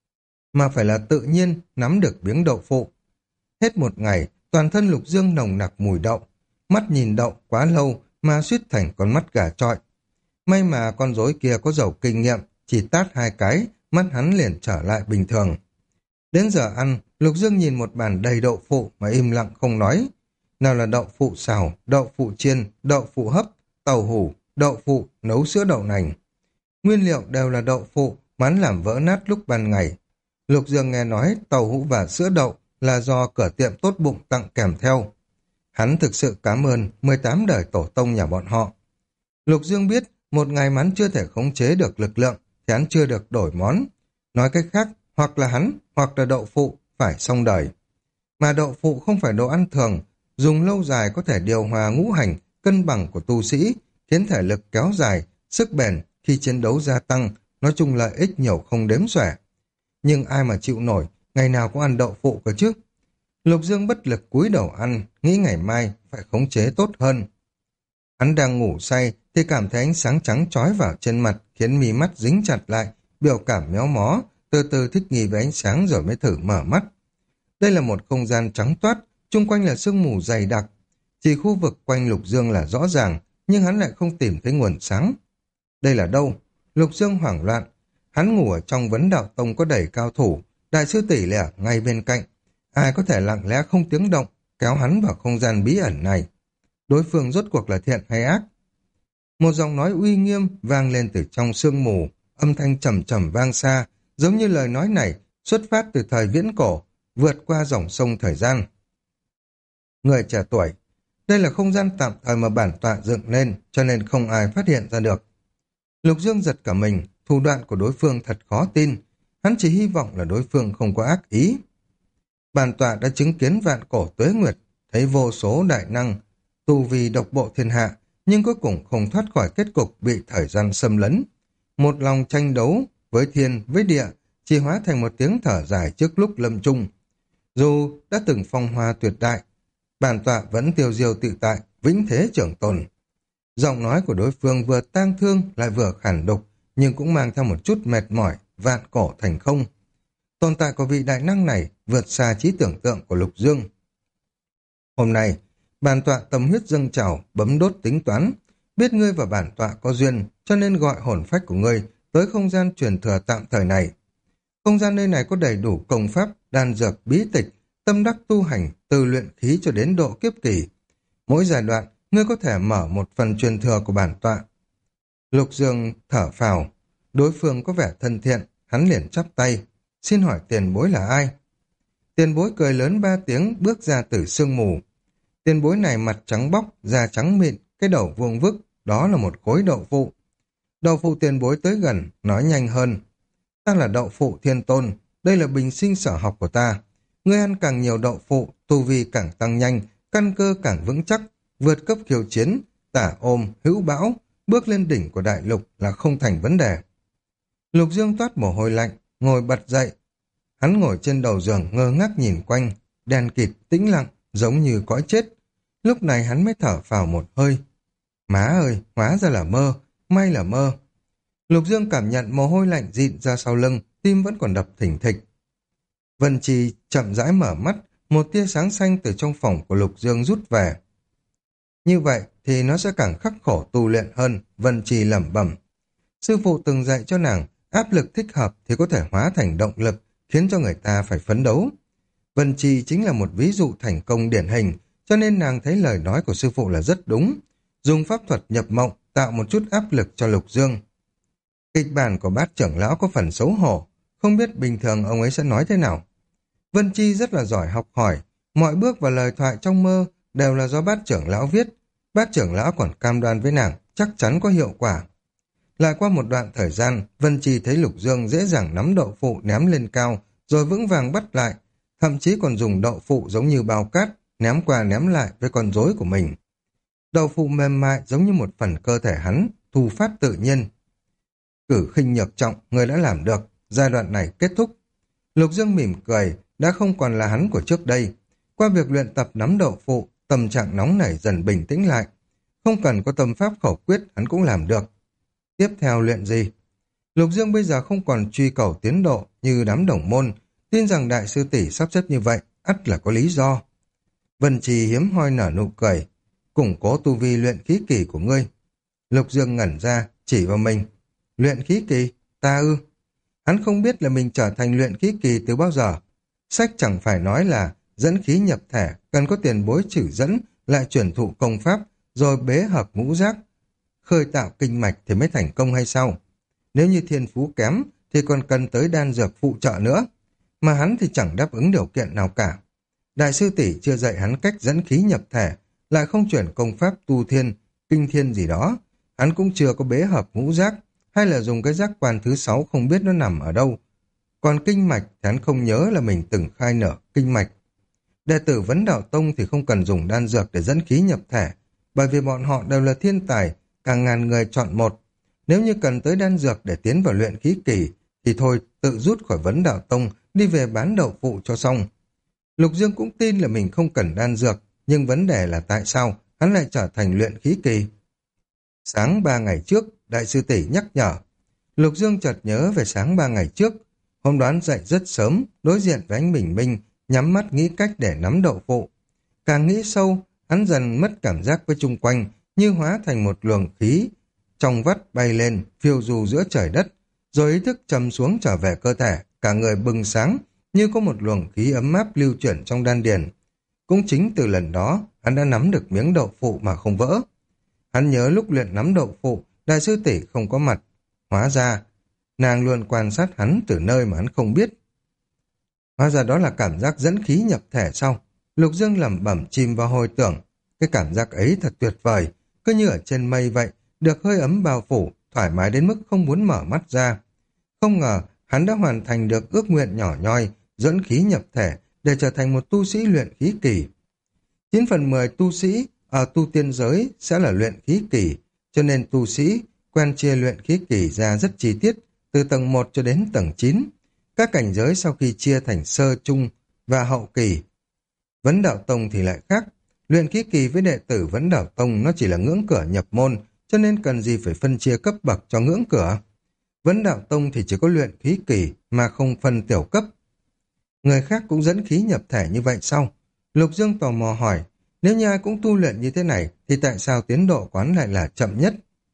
mà phải là tự nhiên nắm được miếng đậu phụ. Hết một ngày, toàn thân Lục Dương nồng nặc mùi đậu, mắt nhìn đậu quá lâu mà suýt thành con mắt gà trọi. May mà con rối kia có giàu kinh nghiệm, chỉ tát 2 cái, mắt hắn liền trở lại bình thường. Đến giờ ăn, Lục Dương nhìn một bàn đầy đậu phụ mà im lặng không nói. Nào là đậu phụ xào, đậu phụ chiên, đậu phụ hấp, tàu hủ, đậu phụ, nấu sữa đậu nành. Nguyên liệu đều là đậu phụ, mán làm vỡ nát lúc ban ngày. Lục Dương nghe nói tàu hũ và sữa đậu là do cửa tiệm tốt bụng tặng kèm theo. Hắn thực sự cảm ơn 18 đời tổ tông nhà bọn họ. Lục Dương biết một ngày hắn chưa thể khống chế được lực lượng thì hắn chưa được đổi món. Nói cách khác, hoặc là hắn, hoặc là đậu phụ phải xong đời. Mà đậu phụ không phải đồ ăn thường, dùng lâu dài có thể điều hòa ngũ hành, cân bằng của tu sĩ, khiến thể lực kéo dài, sức bền khi chiến đấu gia tăng, nói chung lợi ích nhiều không đếm xuể. Nhưng ai mà chịu nổi, ngày nào cũng ăn đậu phụ cơ chứ. Lục Dương bất lực cúi đầu ăn, nghĩ ngày mai phải khống chế tốt hơn. Hắn đang ngủ say thì cảm thấy ánh sáng trắng chói vào trên mặt, khiến mí mắt dính chặt lại, biểu cảm méo mó, từ từ thích nghi với ánh sáng rồi mới thử mở mắt. Đây là một không gian trắng toát, chung quanh là sương mù dày đặc. Chỉ khu vực quanh Lục Dương là rõ ràng, nhưng hắn lại không tìm thấy nguồn sáng. Đây là đâu? Lục Dương hoảng loạn. Hắn ngủ ở trong Vấn Đạo Tông có đầy cao thủ, đại sư tỷ lẻ ngay bên cạnh. Ai có thể lặng lẽ không tiếng động, kéo hắn vào không gian bí ẩn này? Đối phương rốt cuộc là thiện hay ác? Một giọng nói uy nghiêm vang lên từ trong sương mù, âm thanh trầm trầm vang xa, giống như lời nói này xuất phát từ thời viễn cổ, vượt qua dòng sông thời gian. Người trẻ tuổi, đây là không gian tạm thời mà bản tọa dựng lên, cho nên không ai phát hiện ra được. Lục Dương giật cả mình, thủ đoạn của đối phương thật khó tin, hắn chỉ hy vọng là đối phương không có ác ý. Bản tọa đã chứng kiến vạn cổ tuế nguyệt, thấy vô số đại năng, tu vi độc bộ thiên hạ, nhưng cuối cùng không thoát khỏi kết cục bị thời gian xâm lấn. Một lòng tranh đấu với thiên, với địa, chỉ hóa thành một tiếng thở dài trước lúc lâm chung. Dù đã từng phong hoa tuyệt đại, bản tọa vẫn tiêu diêu tự tại, vĩnh thế trưởng tồn. Giọng nói của đối phương vừa tang thương lại vừa khản đục, nhưng cũng mang theo một chút mệt mỏi, vạn cổ thành không. Tồn tại của vị đại năng này vượt xa trí tưởng tượng của Lục Dương. Hôm nay, bản tọa tâm huyết dâng trào, bấm đốt tính toán, biết ngươi và bản tọa có duyên, cho nên gọi hồn phách của ngươi tới không gian truyền thừa tạm thời này. Không gian nơi này có đầy đủ công pháp, đan dược, bí tịch, tâm đắc tu hành, từ luyện khí cho đến độ kiếp kỳ. Mỗi giai đoạn, ngươi có thể mở một phần truyền thừa của bản tọa. Lục Dương thở phào, đối phương có vẻ thân thiện, hắn liền chắp tay. Xin hỏi tiền bối là ai? Tiền bối cười lớn 3 tiếng bước ra từ sương mù. Tiền bối này mặt trắng bóc, da trắng mịn, cái đầu vuông vức, đó là một khối đậu phụ. Đậu phụ tiền bối tới gần, nói nhanh hơn. Ta là đậu phụ thiên tôn, đây là bình sinh sở học của ta. Ngươi ăn càng nhiều đậu phụ, tu vi càng tăng nhanh, căn cơ càng vững chắc, vượt cấp khiêu chiến, tả ôm, hữu bão, bước lên đỉnh của đại lục là không thành vấn đề. Lục Dương toát mồ hôi lạnh, ngồi bật dậy. Hắn ngồi trên đầu giường ngơ ngác nhìn quanh, đen kịt, tĩnh lặng, giống như cõi chết. Lúc này hắn mới thở phào một hơi. Má ơi, hóa ra là mơ, may là mơ. Lục Dương cảm nhận mồ hôi lạnh dịn ra sau lưng, tim vẫn còn đập thình thịch. Vân Trì chậm rãi mở mắt, một tia sáng xanh từ trong phòng của Lục Dương rút về. Như vậy thì nó sẽ càng khắc khổ tu luyện hơn, Vân Trì lẩm bẩm. Sư phụ từng dạy cho nàng, áp lực thích hợp thì có thể hóa thành động lực, khiến cho người ta phải phấn đấu. Vân Trì chính là một ví dụ thành công điển hình, cho nên nàng thấy lời nói của sư phụ là rất đúng. Dùng pháp thuật nhập mộng, tạo một chút áp lực cho Lục Dương. Kịch bản của bát trưởng lão có phần xấu hổ, không biết bình thường ông ấy sẽ nói thế nào. Vân Chi rất là giỏi học hỏi, mọi bước và lời thoại trong mơ đều là do bát trưởng lão viết. Bát trưởng lão còn cam đoan với nàng, chắc chắn có hiệu quả. Lại qua một đoạn thời gian, Vân Chi thấy Lục Dương dễ dàng nắm đậu phụ ném lên cao, rồi vững vàng bắt lại, thậm chí còn dùng đậu phụ giống như bao cát, ném qua ném lại với con rối của mình. Đậu phụ mềm mại giống như một phần cơ thể hắn, thu phát tự nhiên. Cử khinh nhược trọng, người đã làm được, giai đoạn này kết thúc. Lục Dương mỉm cười, đã không còn là hắn của trước đây. Qua việc luyện tập nắm đậu phụ, tâm trạng nóng nảy dần bình tĩnh lại. Không cần có tâm pháp khẩu quyết, hắn cũng làm được. Tiếp theo luyện gì? Lục Dương bây giờ không còn truy cầu tiến độ như đám đồng môn, tin rằng đại sư tỷ sắp xếp như vậy, ắt là có lý do. Vân Trì hiếm hoi nở nụ cười, củng cố tu vi luyện khí kỳ của ngươi. Lục Dương ngẩn ra, chỉ vào mình. Luyện khí kỳ? Ta ư? Hắn không biết là mình trở thành luyện khí kỳ từ bao giờ. Sách chẳng phải nói là dẫn khí nhập thể, cần có tiền bối chỉ dẫn, lại truyền thụ công pháp, rồi bế hợp ngũ giác, khơi tạo kinh mạch thì mới thành công hay sao? Nếu như thiên phú kém, thì còn cần tới đan dược phụ trợ nữa. Mà hắn thì chẳng đáp ứng điều kiện nào cả. Đại sư tỷ chưa dạy hắn cách dẫn khí nhập thể, lại không chuyển công pháp tu thiên, kinh thiên gì đó. Hắn cũng chưa có bế hợp ngũ giác, hay là dùng cái giác quan thứ 6 không biết nó nằm ở đâu. Còn kinh mạch thì hắn không nhớ là mình từng khai nở kinh mạch. Đệ tử Vấn Đạo Tông thì không cần dùng đan dược để dẫn khí nhập thể, bởi vì bọn họ đều là thiên tài, cả ngàn người chọn một. Nếu như cần tới đan dược để tiến vào luyện khí kỳ, thì thôi tự rút khỏi Vấn Đạo Tông, đi về bán đậu phụ cho xong. Lục Dương cũng tin là mình không cần đan dược, nhưng vấn đề là tại sao hắn lại trở thành luyện khí kỳ. Sáng 3 ngày trước, đại sư tỷ nhắc nhở. Lục Dương chợt nhớ về sáng 3 ngày trước. Hôm đoán dậy rất sớm, đối diện với ánh bình minh, nhắm mắt nghĩ cách để nắm đậu phụ. Càng nghĩ sâu, hắn dần mất cảm giác với chung quanh, như hóa thành một luồng khí, trong vắt bay lên, phiêu du giữa trời đất, rồi ý thức trầm xuống trở về cơ thể, cả người bừng sáng, như có một luồng khí ấm áp lưu chuyển trong đan điền. Cũng chính từ lần đó, hắn đã nắm được miếng đậu phụ mà không vỡ. Hắn nhớ lúc luyện nắm đậu phụ, đại sư tỷ không có mặt. Hóa ra, nàng luôn quan sát hắn từ nơi mà hắn không biết. Hóa ra đó là cảm giác dẫn khí nhập thể sau. Lục Dương lẩm bẩm chìm vào hồi tưởng. Cái cảm giác ấy thật tuyệt vời, cứ như ở trên mây vậy, được hơi ấm bao phủ, thoải mái đến mức không muốn mở mắt ra. Không ngờ, hắn đã hoàn thành được ước nguyện nhỏ nhoi, dẫn khí nhập thể, để trở thành một tu sĩ luyện khí kỳ. 9/10 tu sĩ ở tu tiên giới sẽ là luyện khí kỳ, cho nên tu sĩ quen chia luyện khí kỳ ra rất chi tiết, từ tầng 1 cho đến tầng 9. Các cảnh giới sau khi chia thành sơ, trung và hậu kỳ. Vấn Đạo Tông thì lại khác. Luyện khí kỳ với đệ tử Vấn Đạo Tông nó chỉ là ngưỡng cửa nhập môn, cho nên cần gì phải phân chia cấp bậc cho ngưỡng cửa. Vấn Đạo Tông thì chỉ có luyện khí kỳ mà không phân tiểu cấp. Người khác cũng dẫn khí nhập thể như vậy sao? Lục Dương tò mò hỏi, nếu như ai cũng tu luyện như thế này thì tại sao tiến độ quán lại là chậm nhất?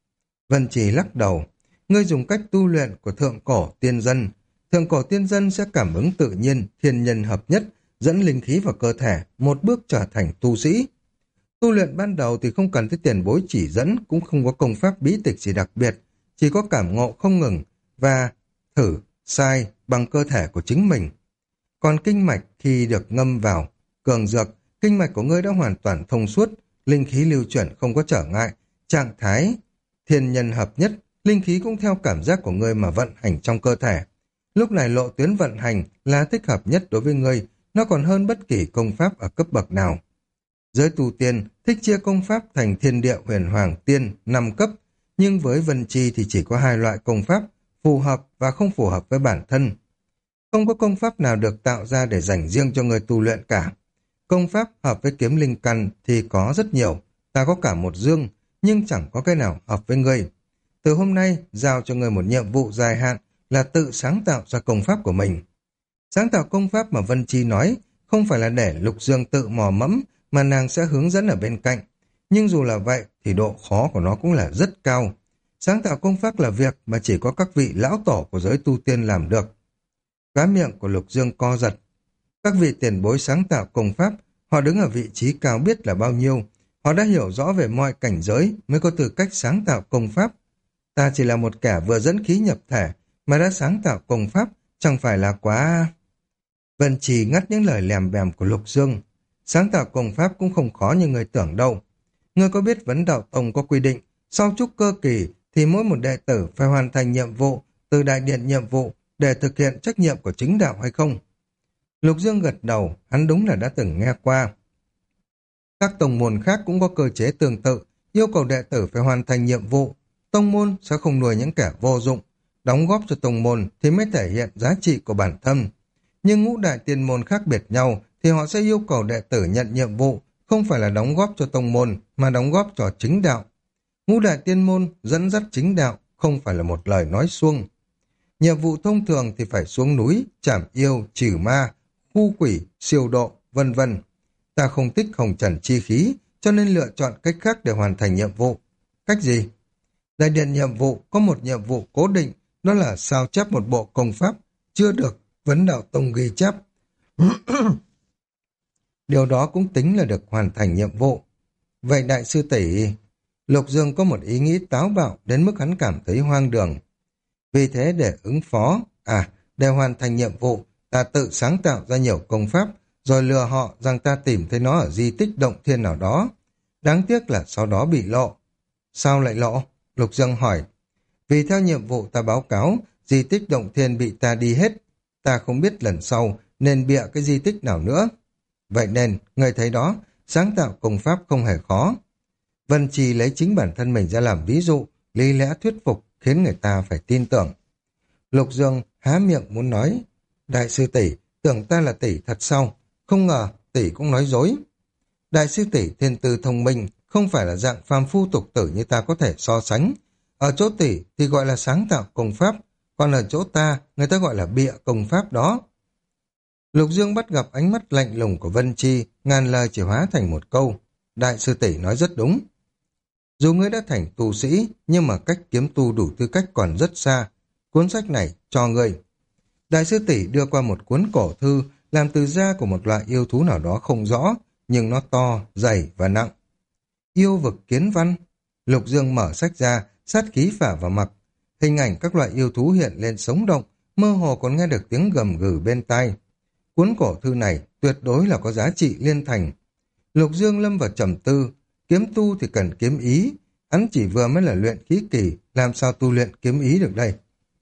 Vân Trì lắc đầu, ngươi dùng cách tu luyện của thượng cổ tiên dân. Thượng cổ tiên dân sẽ cảm ứng tự nhiên, thiên nhân hợp nhất, dẫn linh khí vào cơ thể, một bước trở thành tu sĩ. Tu luyện ban đầu thì không cần tới tiền bối chỉ dẫn, cũng không có công pháp bí tịch gì đặc biệt, chỉ có cảm ngộ không ngừng và thử, sai bằng cơ thể của chính mình. Còn kinh mạch khi được ngâm vào cường dược, kinh mạch của ngươi đã hoàn toàn thông suốt, linh khí lưu chuyển không có trở ngại, trạng thái thiên nhân hợp nhất, linh khí cũng theo cảm giác của ngươi mà vận hành trong cơ thể. Lúc này lộ tuyến vận hành là thích hợp nhất đối với ngươi, nó còn hơn bất kỳ công pháp ở cấp bậc nào. Giới tu tiên thích chia công pháp thành thiên địa huyền hoàng tiên 5 cấp, nhưng với Vân Chi thì chỉ có 2 loại công pháp, phù hợp và không phù hợp với bản thân. Không có công pháp nào được tạo ra để dành riêng cho người tu luyện cả. Công pháp hợp với kiếm linh căn thì có rất nhiều, ta có cả một dương, nhưng chẳng có cái nào hợp với ngươi. Từ hôm nay, giao cho ngươi một nhiệm vụ dài hạn là tự sáng tạo ra công pháp của mình. Sáng tạo công pháp mà Vân Chi nói không phải là để Lục Dương tự mò mẫm, mà nàng sẽ hướng dẫn ở bên cạnh. Nhưng dù là vậy thì độ khó của nó cũng là rất cao. Sáng tạo công pháp là việc mà chỉ có các vị lão tổ của giới tu tiên làm được. Khóe miệng của Lục Dương co giật. Các vị tiền bối sáng tạo công pháp, họ đứng ở vị trí cao biết là bao nhiêu. Họ đã hiểu rõ về mọi cảnh giới mới có tư cách sáng tạo công pháp. Ta chỉ là một kẻ vừa dẫn khí nhập thể mà đã sáng tạo công pháp, chẳng phải là quá... Vân Trì ngắt những lời lèm bèm của Lục Dương. Sáng tạo công pháp cũng không khó như người tưởng đâu. Ngươi có biết Vấn Đạo Tông có quy định, sau trúc cơ kỳ thì mỗi một đệ tử phải hoàn thành nhiệm vụ từ đại điện nhiệm vụ để thực hiện trách nhiệm của chính đạo hay không? Lục Dương gật đầu, hắn đúng là đã từng nghe qua. Các tông môn khác cũng có cơ chế tương tự, yêu cầu đệ tử phải hoàn thành nhiệm vụ. Tông môn sẽ không nuôi những kẻ vô dụng, đóng góp cho tông môn thì mới thể hiện giá trị của bản thân. Nhưng ngũ đại tiên môn khác biệt nhau thì họ sẽ yêu cầu đệ tử nhận nhiệm vụ không phải là đóng góp cho tông môn mà đóng góp cho chính đạo. Ngũ đại tiên môn dẫn dắt chính đạo không phải là một lời nói suông. Nhiệm vụ thông thường thì phải xuống núi, trảm yêu, trừ ma, khu quỷ, siêu độ, vân vân. Ta không thích hồng trần chi khí, cho nên lựa chọn cách khác để hoàn thành nhiệm vụ. Cách gì? Đại điện nhiệm vụ có một nhiệm vụ cố định, đó là sao chép một bộ công pháp chưa được Vấn Đạo Tông ghi chép. Điều đó cũng tính là được hoàn thành nhiệm vụ. Vậy đại sư tỷ, Lục Dương có một ý nghĩ táo bạo đến mức hắn cảm thấy hoang đường. Vì thế để ứng phó, để hoàn thành nhiệm vụ, ta tự sáng tạo ra nhiều công pháp, rồi lừa họ rằng ta tìm thấy nó ở di tích động thiên nào đó. Đáng tiếc là sau đó bị lộ. Sao lại lộ? Lục Dương hỏi. Vì theo nhiệm vụ ta báo cáo, di tích động thiên bị ta đi hết. Ta không biết lần sau nên bịa cái di tích nào nữa. Vậy nên, người thấy đó, sáng tạo công pháp không hề khó. Vân Trì lấy chính bản thân mình ra làm ví dụ, lý lẽ thuyết phục khiến người ta phải tin tưởng. Lục Dương há miệng muốn nói, đại sư tỷ, tưởng ta là tỷ thật sao? Không ngờ tỷ cũng nói dối. Đại sư tỷ thiên tư thông minh, không phải là dạng phàm phu tục tử như ta có thể so sánh. Ở chỗ tỷ thì gọi là sáng tạo công pháp, còn ở chỗ ta, người ta gọi là bịa công pháp đó. Lục Dương bắt gặp ánh mắt lạnh lùng của Vân Chi, ngàn lời chỉ hóa thành một câu. Đại sư tỷ nói rất đúng. Dù ngươi đã thành tu sĩ, nhưng mà cách kiếm tu đủ tư cách còn rất xa. Cuốn sách này cho ngươi. Đại sư tỷ đưa qua một cuốn cổ thư làm từ da của một loại yêu thú nào đó không rõ, nhưng nó to, dày và nặng. Yêu vực kiến văn. Lục Dương mở sách ra, sát khí phả vào mặt. Hình ảnh các loại yêu thú hiện lên sống động, mơ hồ còn nghe được tiếng gầm gừ bên tai. Cuốn cổ thư này tuyệt đối là có giá trị liên thành. Lục Dương lâm vào trầm tư, kiếm tu thì cần kiếm ý, hắn chỉ vừa mới là luyện khí kỳ, làm sao tu luyện kiếm ý được đây?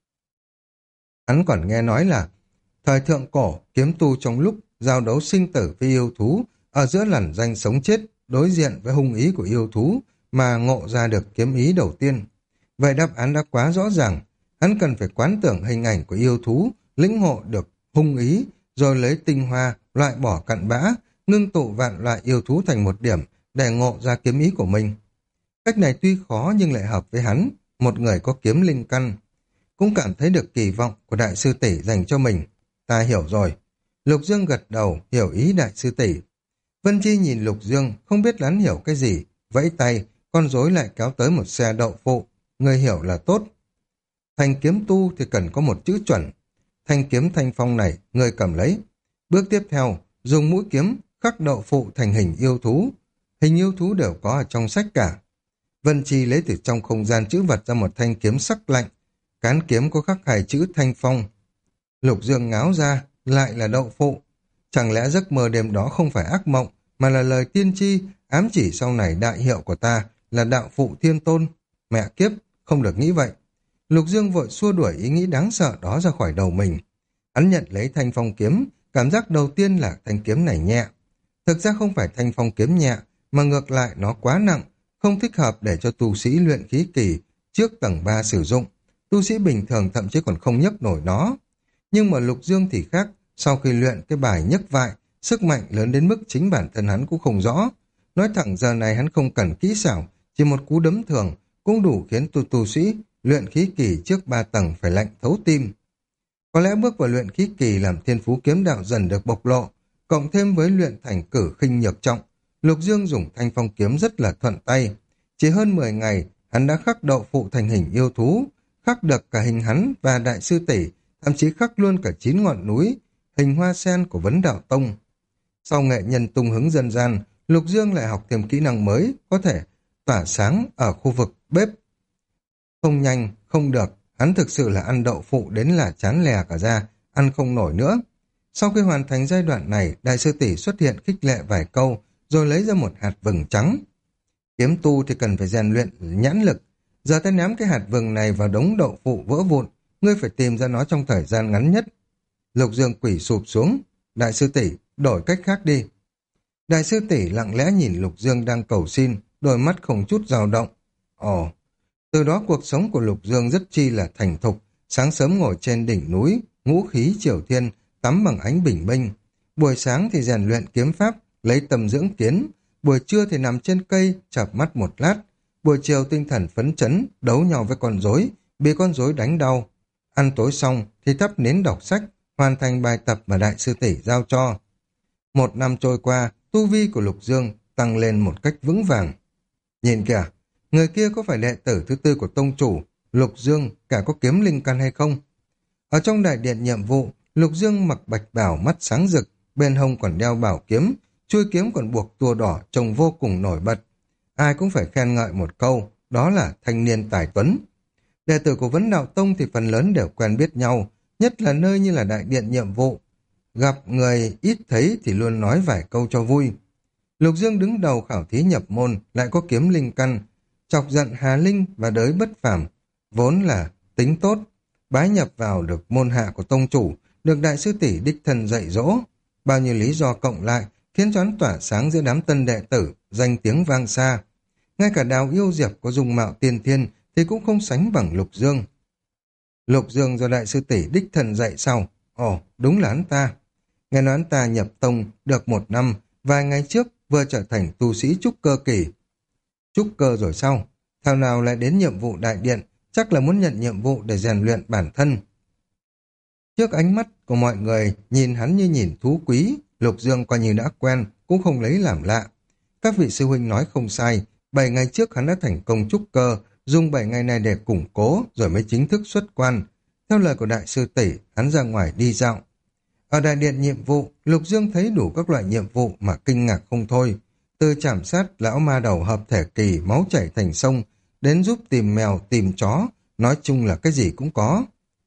Hắn còn nghe nói là thời thượng cổ, kiếm tu trong lúc giao đấu sinh tử với yêu thú, ở giữa lằn danh sống chết, đối diện với hung ý của yêu thú, mà ngộ ra được kiếm ý đầu tiên. Vậy đáp án đã quá rõ ràng, hắn cần phải quán tưởng hình ảnh của yêu thú, lĩnh ngộ được hung ý, rồi lấy tinh hoa, loại bỏ cặn bã, ngưng tụ vạn loại yêu thú thành một điểm, để ngộ ra kiếm ý của mình. Cách này tuy khó nhưng lại hợp với hắn, một người có kiếm linh căn. Cũng cảm thấy được kỳ vọng của đại sư tỷ dành cho mình. Ta hiểu rồi. Lục Dương gật đầu, hiểu ý đại sư tỷ. Vân Chi nhìn Lục Dương, không biết hắn hiểu cái gì, vẫy tay, con rối lại kéo tới một xe đậu phụ. Người hiểu là tốt. Thành kiếm tu thì cần có một chữ chuẩn. Thanh kiếm thanh phong này, người cầm lấy. Bước tiếp theo, dùng mũi kiếm khắc đậu phụ thành hình yêu thú. Hình yêu thú đều có ở trong sách cả. Vân Chi lấy từ trong không gian chữ vật ra một thanh kiếm sắc lạnh. Cán kiếm có khắc hai chữ thanh phong. Lục Dương ngáo ra, lại là đậu phụ. Chẳng lẽ giấc mơ đêm đó không phải ác mộng, mà là lời tiên tri, ám chỉ sau này đại hiệu của ta là đạo phụ thiên tôn. Mẹ kiếp, không được nghĩ vậy. Lục Dương vội xua đuổi ý nghĩ đáng sợ đó ra khỏi đầu mình. Hắn nhận lấy thanh phong kiếm, cảm giác đầu tiên là thanh kiếm này nhẹ. Thực ra không phải thanh phong kiếm nhẹ, mà ngược lại nó quá nặng, không thích hợp để cho tu sĩ luyện khí kỳ trước tầng 3 sử dụng. Tu sĩ bình thường thậm chí còn không nhấc nổi nó. Nhưng mà Lục Dương thì khác, sau khi luyện cái bài nhấc vại, sức mạnh lớn đến mức chính bản thân hắn cũng không rõ. Nói thẳng giờ này hắn không cần kỹ xảo, chỉ một cú đấm thường cũng đủ khiến tu sĩ luyện khí kỳ trước 3 tầng phải lạnh thấu tim. Có lẽ bước vào luyện khí kỳ làm thiên phú kiếm đạo dần được bộc lộ, cộng thêm với luyện thành cử khinh nhược trọng, Lục Dương dùng thanh phong kiếm rất là thuận tay. Chỉ hơn 10 ngày, hắn đã khắc đậu phụ thành hình yêu thú, khắc được cả hình hắn và đại sư tỷ, thậm chí khắc luôn cả 9 ngọn núi, hình hoa sen của Vấn Đạo Tông. Sau nghệ nhân tung hứng dân gian, Lục Dương lại học thêm kỹ năng mới, có thể tỏa sáng ở khu vực bếp. Không nhanh, không được, hắn thực sự là ăn đậu phụ đến là chán lè cả ra, ăn không nổi nữa. Sau khi hoàn thành giai đoạn này, đại sư tỷ xuất hiện khích lệ vài câu, rồi lấy ra một hạt vừng trắng. Kiếm tu thì cần phải rèn luyện nhãn lực. Giờ ta ném cái hạt vừng này vào đống đậu phụ vỡ vụn, ngươi phải tìm ra nó trong thời gian ngắn nhất. Lục Dương quỳ sụp xuống. Đại sư tỷ, đổi cách khác đi. Đại sư tỷ lặng lẽ nhìn Lục Dương đang cầu xin, đôi mắt không chút dao động. Ồ, từ đó cuộc sống của Lục Dương rất chi là thành thục, sáng sớm ngồi trên đỉnh núi, ngũ khí triều thiên, tắm bằng ánh bình minh. Buổi sáng thì rèn luyện kiếm pháp, lấy tâm dưỡng kiến. Buổi trưa thì nằm trên cây, chợp mắt một lát. Buổi chiều tinh thần phấn chấn, đấu nhau với con rối, bị con rối đánh đau. Ăn tối xong thì thắp nến đọc sách, hoàn thành bài tập mà đại sư tỷ giao cho. 1 năm trôi qua, tu vi của Lục Dương tăng lên một cách vững vàng. Nhìn kìa, người kia có phải đệ tử thứ 4 của tông chủ, Lục Dương cả có kiếm linh căn hay không? Ở trong đại điện nhiệm vụ, Lục Dương mặc bạch bào mắt sáng rực, bên hông còn đeo bảo kiếm, chuôi kiếm còn buộc tua đỏ trông vô cùng nổi bật. Ai cũng phải khen ngợi một câu, đó là thanh niên tài tuấn. Đệ tử của Vấn Đạo Tông thì phần lớn đều quen biết nhau, nhất là nơi như là đại điện nhiệm vụ. Gặp người ít thấy thì luôn nói vài câu cho vui. Lục Dương đứng đầu khảo thí nhập môn, lại có kiếm linh căn, chọc giận Hà Linh và đới bất phàm, vốn là tính tốt, bái nhập vào được môn hạ của tông chủ, được đại sư tỷ đích thân dạy dỗ. Bao nhiêu lý do cộng lại khiến cho hắn tỏa sáng giữa đám tân đệ tử, danh tiếng vang xa. Ngay cả Đào Yêu Diệp có dung mạo tiên thiên thì cũng không sánh bằng Lục Dương. Lục Dương do đại sư tỷ đích thân dạy sau. Ồ, đúng là hắn ta. Nghe nói hắn ta nhập tông được 1 năm, vài ngày trước vừa trở thành tu sĩ trúc cơ kỳ. Trúc cơ rồi sau, thảo nào lại đến nhiệm vụ đại điện, chắc là muốn nhận nhiệm vụ để rèn luyện bản thân. Trước ánh mắt của mọi người nhìn hắn như nhìn thú quý, Lục Dương coi như đã quen, cũng không lấy làm lạ. Các vị sư huynh nói không sai, 7 ngày trước hắn đã thành công trúc cơ, dùng 7 ngày này để củng cố rồi mới chính thức xuất quan. Theo lời của đại sư tỷ, hắn ra ngoài đi dạo. Ở đại điện nhiệm vụ, Lục Dương thấy đủ các loại nhiệm vụ mà kinh ngạc không thôi. Từ trảm sát lão ma đầu hợp thể kỳ máu chảy thành sông, đến giúp tìm mèo, tìm chó, nói chung là cái gì cũng có.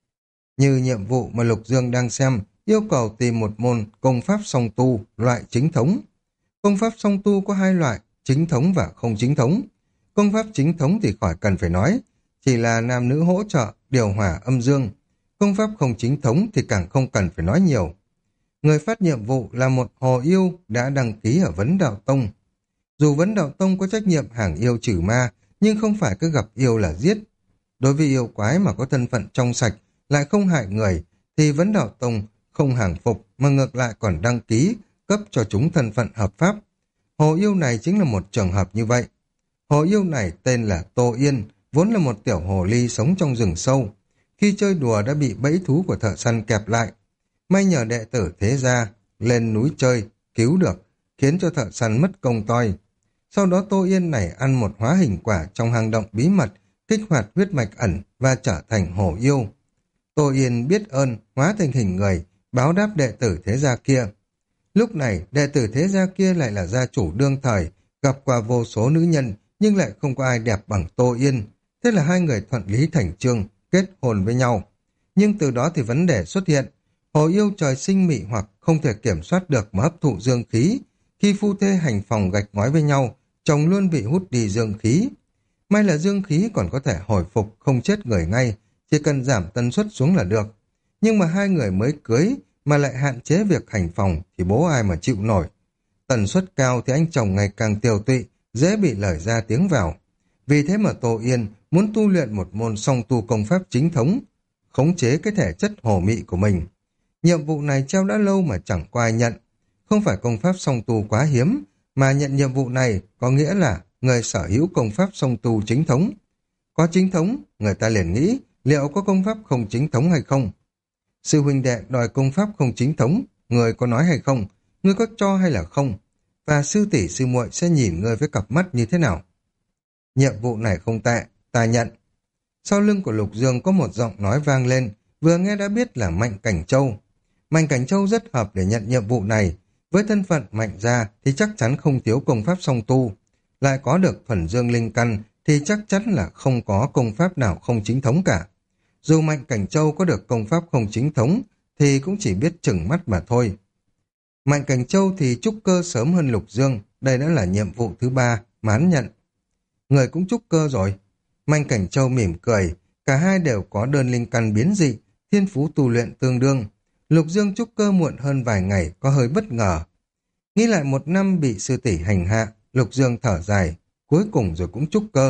Như nhiệm vụ mà Lục Dương đang xem, yêu cầu tìm một môn công pháp song tu, loại chính thống. Công pháp song tu có 2 loại, chính thống và không chính thống. Công pháp chính thống thì khỏi cần phải nói, chỉ là nam nữ hỗ trợ, điều hòa âm dương. Công pháp không chính thống thì càng không cần phải nói nhiều. Người phát nhiệm vụ là một hồ yêu đã đăng ký ở Vấn Đạo Tông. Dù Vấn Đạo Tông có trách nhiệm hàng yêu trừ ma, nhưng không phải cứ gặp yêu là giết. Đối với yêu quái mà có thân phận trong sạch, lại không hại người, thì Vấn Đạo Tông không hàng phục mà ngược lại còn đăng ký, cấp cho chúng thân phận hợp pháp. Hồ yêu này chính là một trường hợp như vậy. Hồ yêu này tên là Tô Yên, vốn là một tiểu hồ ly sống trong rừng sâu. Khi chơi đùa đã bị bẫy thú của thợ săn kẹp lại. May nhờ đệ tử thế gia lên núi chơi, cứu được, khiến cho thợ săn mất công toi. Sau đó Tô Yên này ăn một hóa hình quả trong hang động bí mật, kích hoạt huyết mạch ẩn và trở thành hổ yêu. Tô Yên biết ơn, hóa thành hình người, báo đáp đệ tử thế gia kia. Lúc này, đệ tử thế gia kia lại là gia chủ đương thời, gặp qua vô số nữ nhân, nhưng lại không có ai đẹp bằng Tô Yên. Thế là hai người thuận lý thành chương, kết hôn với nhau. Nhưng từ đó thì vấn đề xuất hiện. Hồ yêu trời sinh mị hoặc không thể kiểm soát được mà hấp thụ dương khí. Khi phu thê hành phòng gạch ngói với nhau, chồng luôn bị hút đi dương khí. May là dương khí còn có thể hồi phục, không chết người ngay, chỉ cần giảm tần suất xuống là được. Nhưng mà hai người mới cưới mà lại hạn chế việc hành phòng thì bố ai mà chịu nổi. Tần suất cao thì anh chồng ngày càng tiều tụy, dễ bị lời ra tiếng vào. Vì thế mà Tô Yên muốn tu luyện một môn song tu công pháp chính thống, khống chế cái thể chất hồ mị của mình. Nhiệm vụ này treo đã lâu mà chẳng có ai nhận. Không phải công pháp song tu quá hiếm, mà nhận nhiệm vụ này có nghĩa là người sở hữu công pháp song tu chính thống. Có chính thống, người ta liền nghĩ liệu có công pháp không chính thống hay không. Sư huynh đệ đòi công pháp không chính thống, người có nói hay không, người có cho hay là không, và sư tỷ sư muội sẽ nhìn người với cặp mắt như thế nào. Nhiệm vụ này không tệ, ta nhận. Sau lưng của Lục Dương có một giọng nói vang lên, vừa nghe đã biết là Mạnh Cảnh Châu. Mạnh Cảnh Châu rất hợp để nhận nhiệm vụ này, với thân phận Mạnh gia thì chắc chắn không thiếu công pháp song tu, lại có được thuần dương linh căn thì chắc chắn là không có công pháp nào không chính thống cả. Dù Mạnh Cảnh Châu có được công pháp không chính thống thì cũng chỉ biết chừng mắt mà thôi. Mạnh Cảnh Châu thì trúc cơ sớm hơn Lục Dương, đây đã là nhiệm vụ thứ 3 mà hắn nhận. Người cũng trúc cơ rồi. Mạnh Cảnh Châu mỉm cười, cả hai đều có đơn linh căn biến dị, thiên phú tu luyện tương đương. Lục Dương trúc cơ muộn hơn vài ngày có hơi bất ngờ. Nghĩ lại 1 năm bị sư tỷ hành hạ, Lục Dương thở dài, cuối cùng rồi cũng trúc cơ.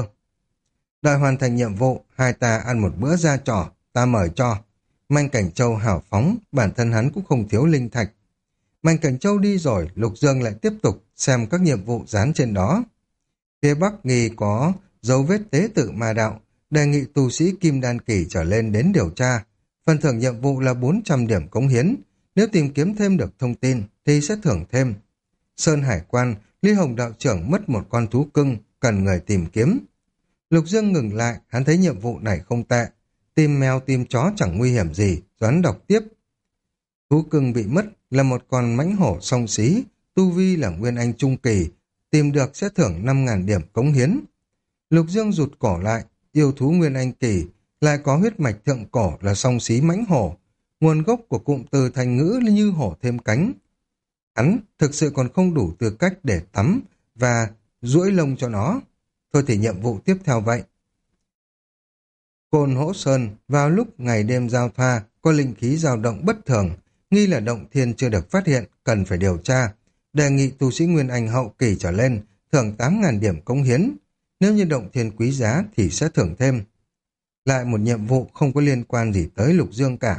Đợi hoàn thành nhiệm vụ, hai ta ăn một bữa ra trò, ta mời cho. Mạnh Cảnh Châu hào phóng, bản thân hắn cũng không thiếu linh thạch. Mạnh Cảnh Châu đi rồi, Lục Dương lại tiếp tục xem các nhiệm vụ dán trên đó. Phía Bắc nghi có dấu vết tế tự ma đạo, đề nghị tu sĩ Kim Đan Kỳ trở lên đến điều tra. Phần thưởng nhiệm vụ là 400 điểm cống hiến, nếu tìm kiếm thêm được thông tin thì sẽ thưởng thêm. Sơn Hải Quan, Lý Hồng đạo trưởng mất một con thú cưng, cần người tìm kiếm. Lục Dương ngừng lại, hắn thấy nhiệm vụ này không tệ. Tìm mèo tìm chó chẳng nguy hiểm gì, doán đọc tiếp. Thú cưng bị mất, là một con mãnh hổ song xí, tu vi là Nguyên Anh Trung Kỳ, tìm được sẽ thưởng 5.000 điểm cống hiến. Lục Dương rụt cổ lại, yêu thú Nguyên Anh Kỳ, lại có huyết mạch thượng cổ là song xí mãnh hổ. Nguồn gốc của cụm từ thành ngữ là như hổ thêm cánh. Hắn thực sự còn không đủ tư cách để tắm và duỗi lông cho nó. Thôi thì nhiệm vụ tiếp theo vậy. Côn Hỗ Sơn vào lúc ngày đêm giao thoa có linh khí dao động bất thường, nghi là động thiên chưa được phát hiện, cần phải điều tra. Đề nghị tu sĩ Nguyên Anh hậu kỳ trở lên, thưởng 8.000 điểm cống hiến. Nếu như động thiên quý giá thì sẽ thưởng thêm. Lại một nhiệm vụ không có liên quan gì tới Lục Dương cả.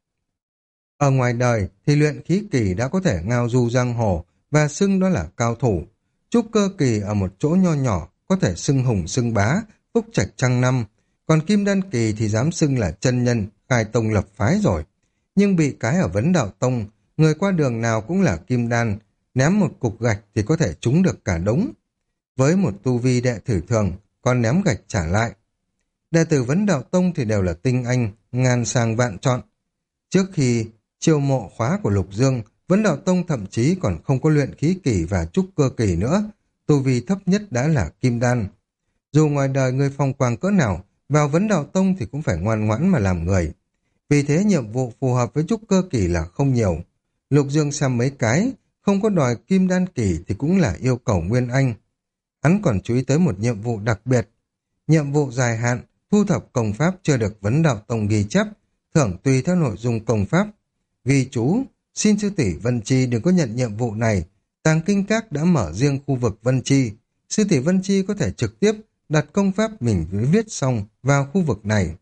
Ở ngoài đời thì luyện khí kỳ đã có thể ngao du giang hồ và xưng đó là cao thủ. Trúc cơ kỳ ở một chỗ nho nhỏ có thể xưng hùng xưng bá, phúc trạch trăm năm. Còn kim đan kỳ thì dám xưng là chân nhân, khai tông lập phái rồi. Nhưng bị cái ở Vấn Đạo Tông, người qua đường nào cũng là kim đan, ném một cục gạch thì có thể trúng được cả đống. Với một tu vi đệ tử thường, còn ném gạch trả lại. Đệ tử Vấn Đạo Tông thì đều là tinh anh, ngàn sàng vạn chọn. Trước khi chiêu mộ khóa của Lục Dương, Vấn Đạo Tông thậm chí còn không có luyện khí kỳ và trúc cơ kỳ nữa, tu vi thấp nhất đã là kim đan. Dù ngoài đời người phong quang cỡ nào, vào Vấn Đạo Tông thì cũng phải ngoan ngoãn mà làm người. Vì thế nhiệm vụ phù hợp với trúc cơ kỳ là không nhiều. Lục Dương xem mấy cái, không có đòi kim đan kỳ thì cũng là yêu cầu Nguyên Anh. Hắn còn chú ý tới một nhiệm vụ đặc biệt. Nhiệm vụ dài hạn, thu thập công pháp chưa được Vấn Đạo Tông ghi chép, thưởng tùy theo nội dung công pháp. Ghi chú, xin sư tỷ Vân Chi đừng có nhận nhiệm vụ này. Tàng Kinh Các đã mở riêng khu vực Vân Chi. Sư tỷ Vân Chi có thể trực tiếp đặt công pháp mình viết xong vào khu vực này.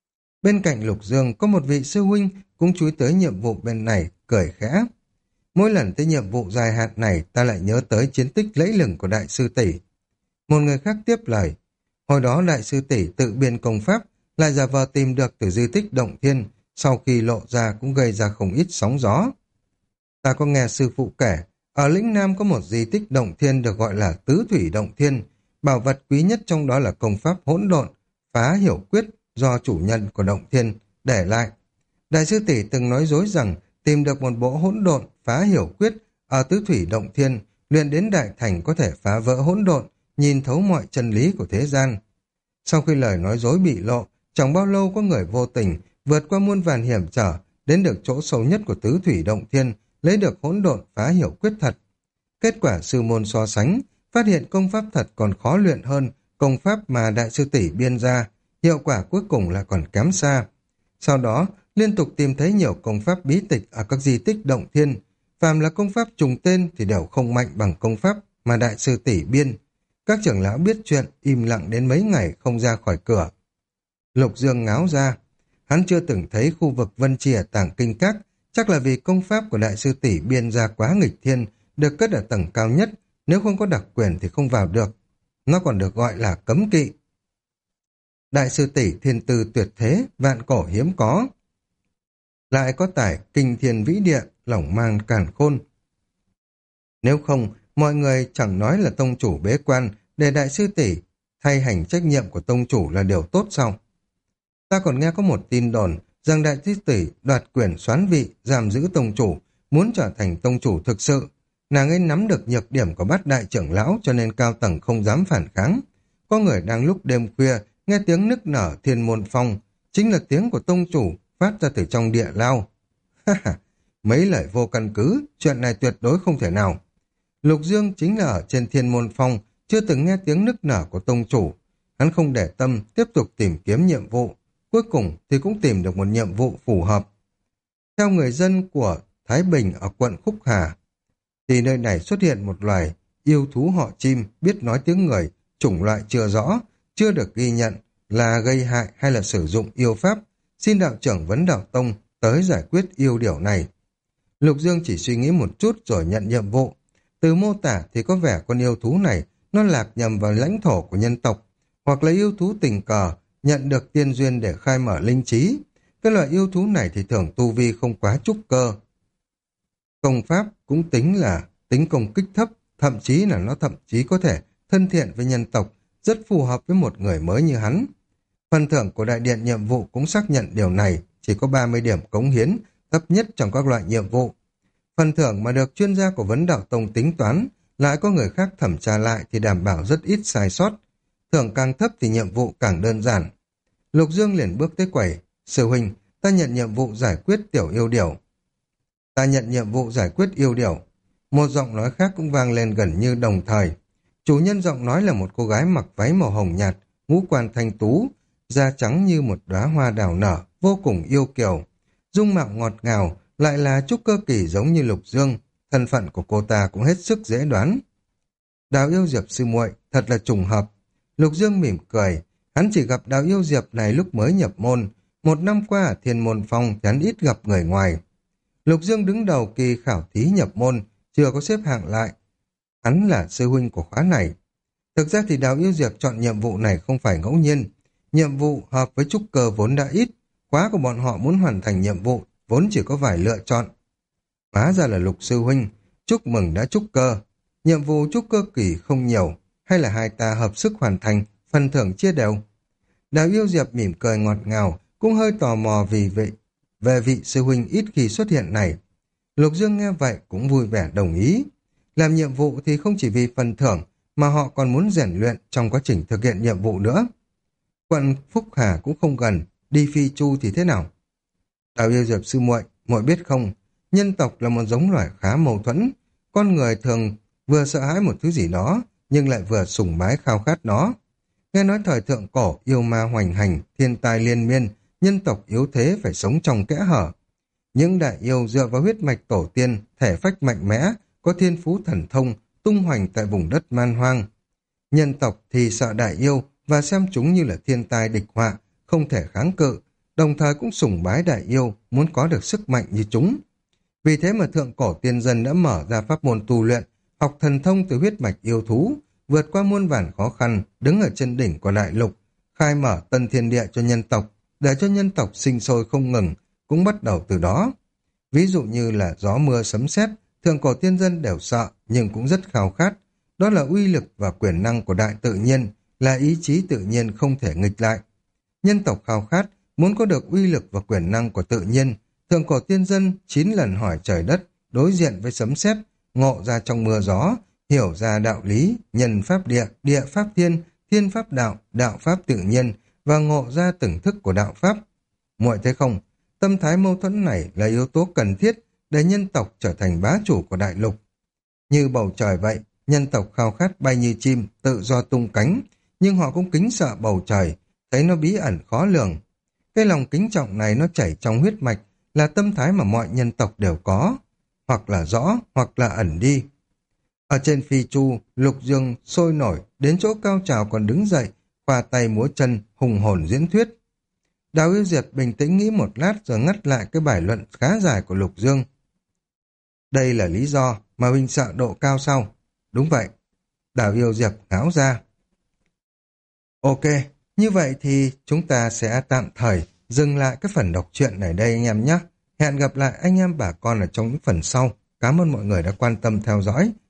Bên cạnh Lục Dương có một vị sư huynh cũng chú ý tới nhiệm vụ bên này, cười khẽ. Mỗi lần tới nhiệm vụ dài hạn này ta lại nhớ tới chiến tích lẫy lừng của đại sư tỷ. Một người khác tiếp lời. Hồi đó đại sư tỷ tự biên công pháp, lại giả vờ tìm được từ di tích Động Thiên, sau khi lộ ra cũng gây ra không ít sóng gió. Ta có nghe sư phụ kể, ở lĩnh Nam có một di tích Động Thiên được gọi là Tứ Thủy Động Thiên, bảo vật quý nhất trong đó là công pháp hỗn độn, phá hiểu quyết do chủ nhân của Động Thiên để lại. Đại sư tỷ từng nói dối rằng tìm được một bộ hỗn độn phá hiểu quyết ở Tứ Thủy Động Thiên, luyện đến đại thành có thể phá vỡ hỗn độn, nhìn thấu mọi chân lý của thế gian. Sau khi lời nói dối bị lộ, chẳng bao lâu có người vô tình vượt qua muôn vàn hiểm trở, đến được chỗ sâu nhất của Tứ Thủy Động Thiên, lấy được hỗn độn phá hiểu quyết thật. Kết quả sư môn so sánh, phát hiện công pháp thật còn khó luyện hơn công pháp mà đại sư tỷ biên ra, hiệu quả cuối cùng là còn kém xa. Sau đó, liên tục tìm thấy nhiều công pháp bí tịch ở các di tích Động Thiên, phàm là công pháp trùng tên thì đều không mạnh bằng công pháp mà đại sư tỷ biên. Các trưởng lão biết chuyện, im lặng đến mấy ngày không ra khỏi cửa. Lục Dương ngáo ra, hắn chưa từng thấy khu vực Vân Chi ở Tàng Kinh Các, chắc là vì công pháp của đại sư tỷ biên ra quá nghịch thiên, được cất ở tầng cao nhất, nếu không có đặc quyền thì không vào được. Nó còn được gọi là cấm kỵ. Đại sư tỷ thiên tư tuyệt thế, vạn cổ hiếm có. Lại có tải kinh thiên vĩ địa, lỏng mang càn khôn. Nếu không, mọi người chẳng nói là tông chủ bế quan, để đại sư tỷ thay hành trách nhiệm của tông chủ là điều tốt sao? Ta còn nghe có một tin đồn rằng đại sư tỷ đoạt quyền soán vị, giam giữ tông chủ, muốn trở thành tông chủ thực sự. Nàng ấy nắm được nhược điểm của bát đại trưởng lão cho nên cao tầng không dám phản kháng. Có người đang lúc đêm khuya nghe tiếng nức nở thiên môn phong, chính là tiếng của tông chủ phát ra từ trong địa lao. Mấy lời vô căn cứ, chuyện này tuyệt đối không thể nào. Lục Dương chính là ở trên thiên môn phong, chưa từng nghe tiếng nức nở của tông chủ. Hắn không để tâm, tiếp tục tìm kiếm nhiệm vụ. Cuối cùng thì cũng tìm được một nhiệm vụ phù hợp. Theo người dân của Thái Bình ở quận Khúc Hà, thì nơi này xuất hiện một loài yêu thú họ chim biết nói tiếng người, chủng loại chưa rõ, chưa được ghi nhận là gây hại hay là sử dụng yêu pháp. Xin đạo trưởng Vấn Đạo Tông tới giải quyết yêu điểu này. Lục Dương chỉ suy nghĩ một chút rồi nhận nhiệm vụ. Từ mô tả thì có vẻ con yêu thú này nó lạc nhầm vào lãnh thổ của nhân tộc, hoặc là yêu thú tình cờ nhận được tiên duyên để khai mở linh trí. Cái loại yêu thú này thì thường tu vi không quá trúc cơ. Công pháp cũng tính là tính công kích thấp, thậm chí là nó thậm chí có thể thân thiện với nhân tộc, rất phù hợp với một người mới như hắn. Phần thưởng của đại điện nhiệm vụ cũng xác nhận điều này, chỉ có 30 điểm cống hiến, thấp nhất trong các loại nhiệm vụ. Phần thưởng mà được chuyên gia của vấn đạo tông tính toán, lại có người khác thẩm tra lại thì đảm bảo rất ít sai sót. Thưởng càng thấp thì nhiệm vụ càng đơn giản. Lục Dương liền bước tới quầy. Sư huynh, ta nhận nhiệm vụ giải quyết tiểu yêu điểu. Ta nhận nhiệm vụ giải quyết yêu điểu. Một giọng nói khác cũng vang lên gần như đồng thời. Chủ nhân giọng nói là một cô gái mặc váy màu hồng nhạt, ngũ quan thanh tú, da trắng như một đóa hoa đào nở, vô cùng yêu kiều. Dung mạo ngọt ngào, lại là trúc cơ kỳ giống như Lục Dương. Thân phận của cô ta cũng hết sức dễ đoán. Đào yêu diệp sư muội, thật là trùng hợp. Lục Dương mỉm cười, hắn chỉ gặp Đào yêu diệp này lúc mới nhập môn. Một năm qua ở Thiên Môn Phong thì hắn ít gặp người ngoài. Lục Dương đứng đầu kỳ khảo thí nhập môn, chưa có xếp hạng lại. Hắn là sư huynh của khóa này. Thực ra thì Đào yêu diệp chọn nhiệm vụ này không phải ngẫu nhiên. Nhiệm vụ hợp với trúc cơ vốn đã ít. Khóa của bọn họ muốn hoàn thành nhiệm vụ vốn chỉ có vài lựa chọn. Hóa ra là Lục sư huynh, chúc mừng đã trúc cơ. Nhiệm vụ trúc cơ kỳ không nhiều, hay là hai ta hợp sức hoàn thành, phần thưởng chia đều. Đào yêu diệp mỉm cười ngọt ngào, cũng hơi tò mò về vị sư huynh ít khi xuất hiện này. Lục Dương nghe vậy cũng vui vẻ đồng ý. Làm nhiệm vụ thì không chỉ vì phần thưởng, mà họ còn muốn rèn luyện trong quá trình thực hiện nhiệm vụ nữa. Quận Phúc Hà cũng không gần, đi Phi Chu thì thế nào? Đào yêu diệp sư muội, muội biết không, nhân tộc là một giống loài khá mâu thuẫn. Con người thường vừa sợ hãi một thứ gì đó, nhưng lại vừa sùng bái khao khát nó. Nghe nói thời thượng cổ, yêu ma hoành hành, thiên tai liên miên, nhân tộc yếu thế phải sống trong kẽ hở. Những đại yêu dựa vào huyết mạch tổ tiên, thể phách mạnh mẽ, có thiên phú thần thông, tung hoành tại vùng đất man hoang. Nhân tộc thì sợ đại yêu và xem chúng như là thiên tai địch họa, không thể kháng cự, đồng thời cũng sùng bái đại yêu, muốn có được sức mạnh như chúng. Vì thế mà thượng cổ tiên dân đã mở ra pháp môn tu luyện, học thần thông từ huyết mạch yêu thú, vượt qua muôn vàn khó khăn, đứng ở chân đỉnh của đại lục, khai mở tân thiên địa cho nhân tộc, để cho nhân tộc sinh sôi không ngừng, cũng bắt đầu từ đó. Ví dụ như là gió mưa sấm sét, thượng cổ tiên dân đều sợ nhưng cũng rất khao khát. Đó là uy lực và quyền năng của đại tự nhiên, là ý chí tự nhiên không thể nghịch lại. Nhân tộc khao khát, muốn có được uy lực và quyền năng của tự nhiên. Thượng cổ tiên dân 9 lần hỏi trời đất, đối diện với sấm sét, ngộ ra trong mưa gió, hiểu ra đạo lý, nhân pháp địa, địa pháp thiên, thiên pháp đạo, đạo pháp tự nhiên, và ngộ ra từng thức của đạo pháp. Muội thấy không, tâm thái mâu thuẫn này là yếu tố cần thiết để nhân tộc trở thành bá chủ của đại lục. Như bầu trời vậy, nhân tộc khao khát bay như chim, tự do tung cánh, nhưng họ cũng kính sợ bầu trời, thấy nó bí ẩn khó lường. Cái lòng kính trọng này nó chảy trong huyết mạch, là tâm thái mà mọi nhân tộc đều có, hoặc là rõ, hoặc là ẩn đi. Ở trên Phi Chu, Lục Dương sôi nổi, đến chỗ cao trào còn đứng dậy, khoa tay múa chân, hùng hồn diễn thuyết. Đào yêu diệp bình tĩnh nghĩ một lát rồi ngắt lại cái bài luận khá dài của Lục Dương. Đây là lý do mà huynh sợ độ cao sao? Đúng vậy. Đào yêu diệp ngáo ra. Ok, như vậy thì chúng ta sẽ tạm thời dừng lại cái phần đọc truyện này đây anh em nhé. Hẹn gặp lại anh em bà con ở trong những phần sau. Cảm ơn mọi người đã quan tâm theo dõi.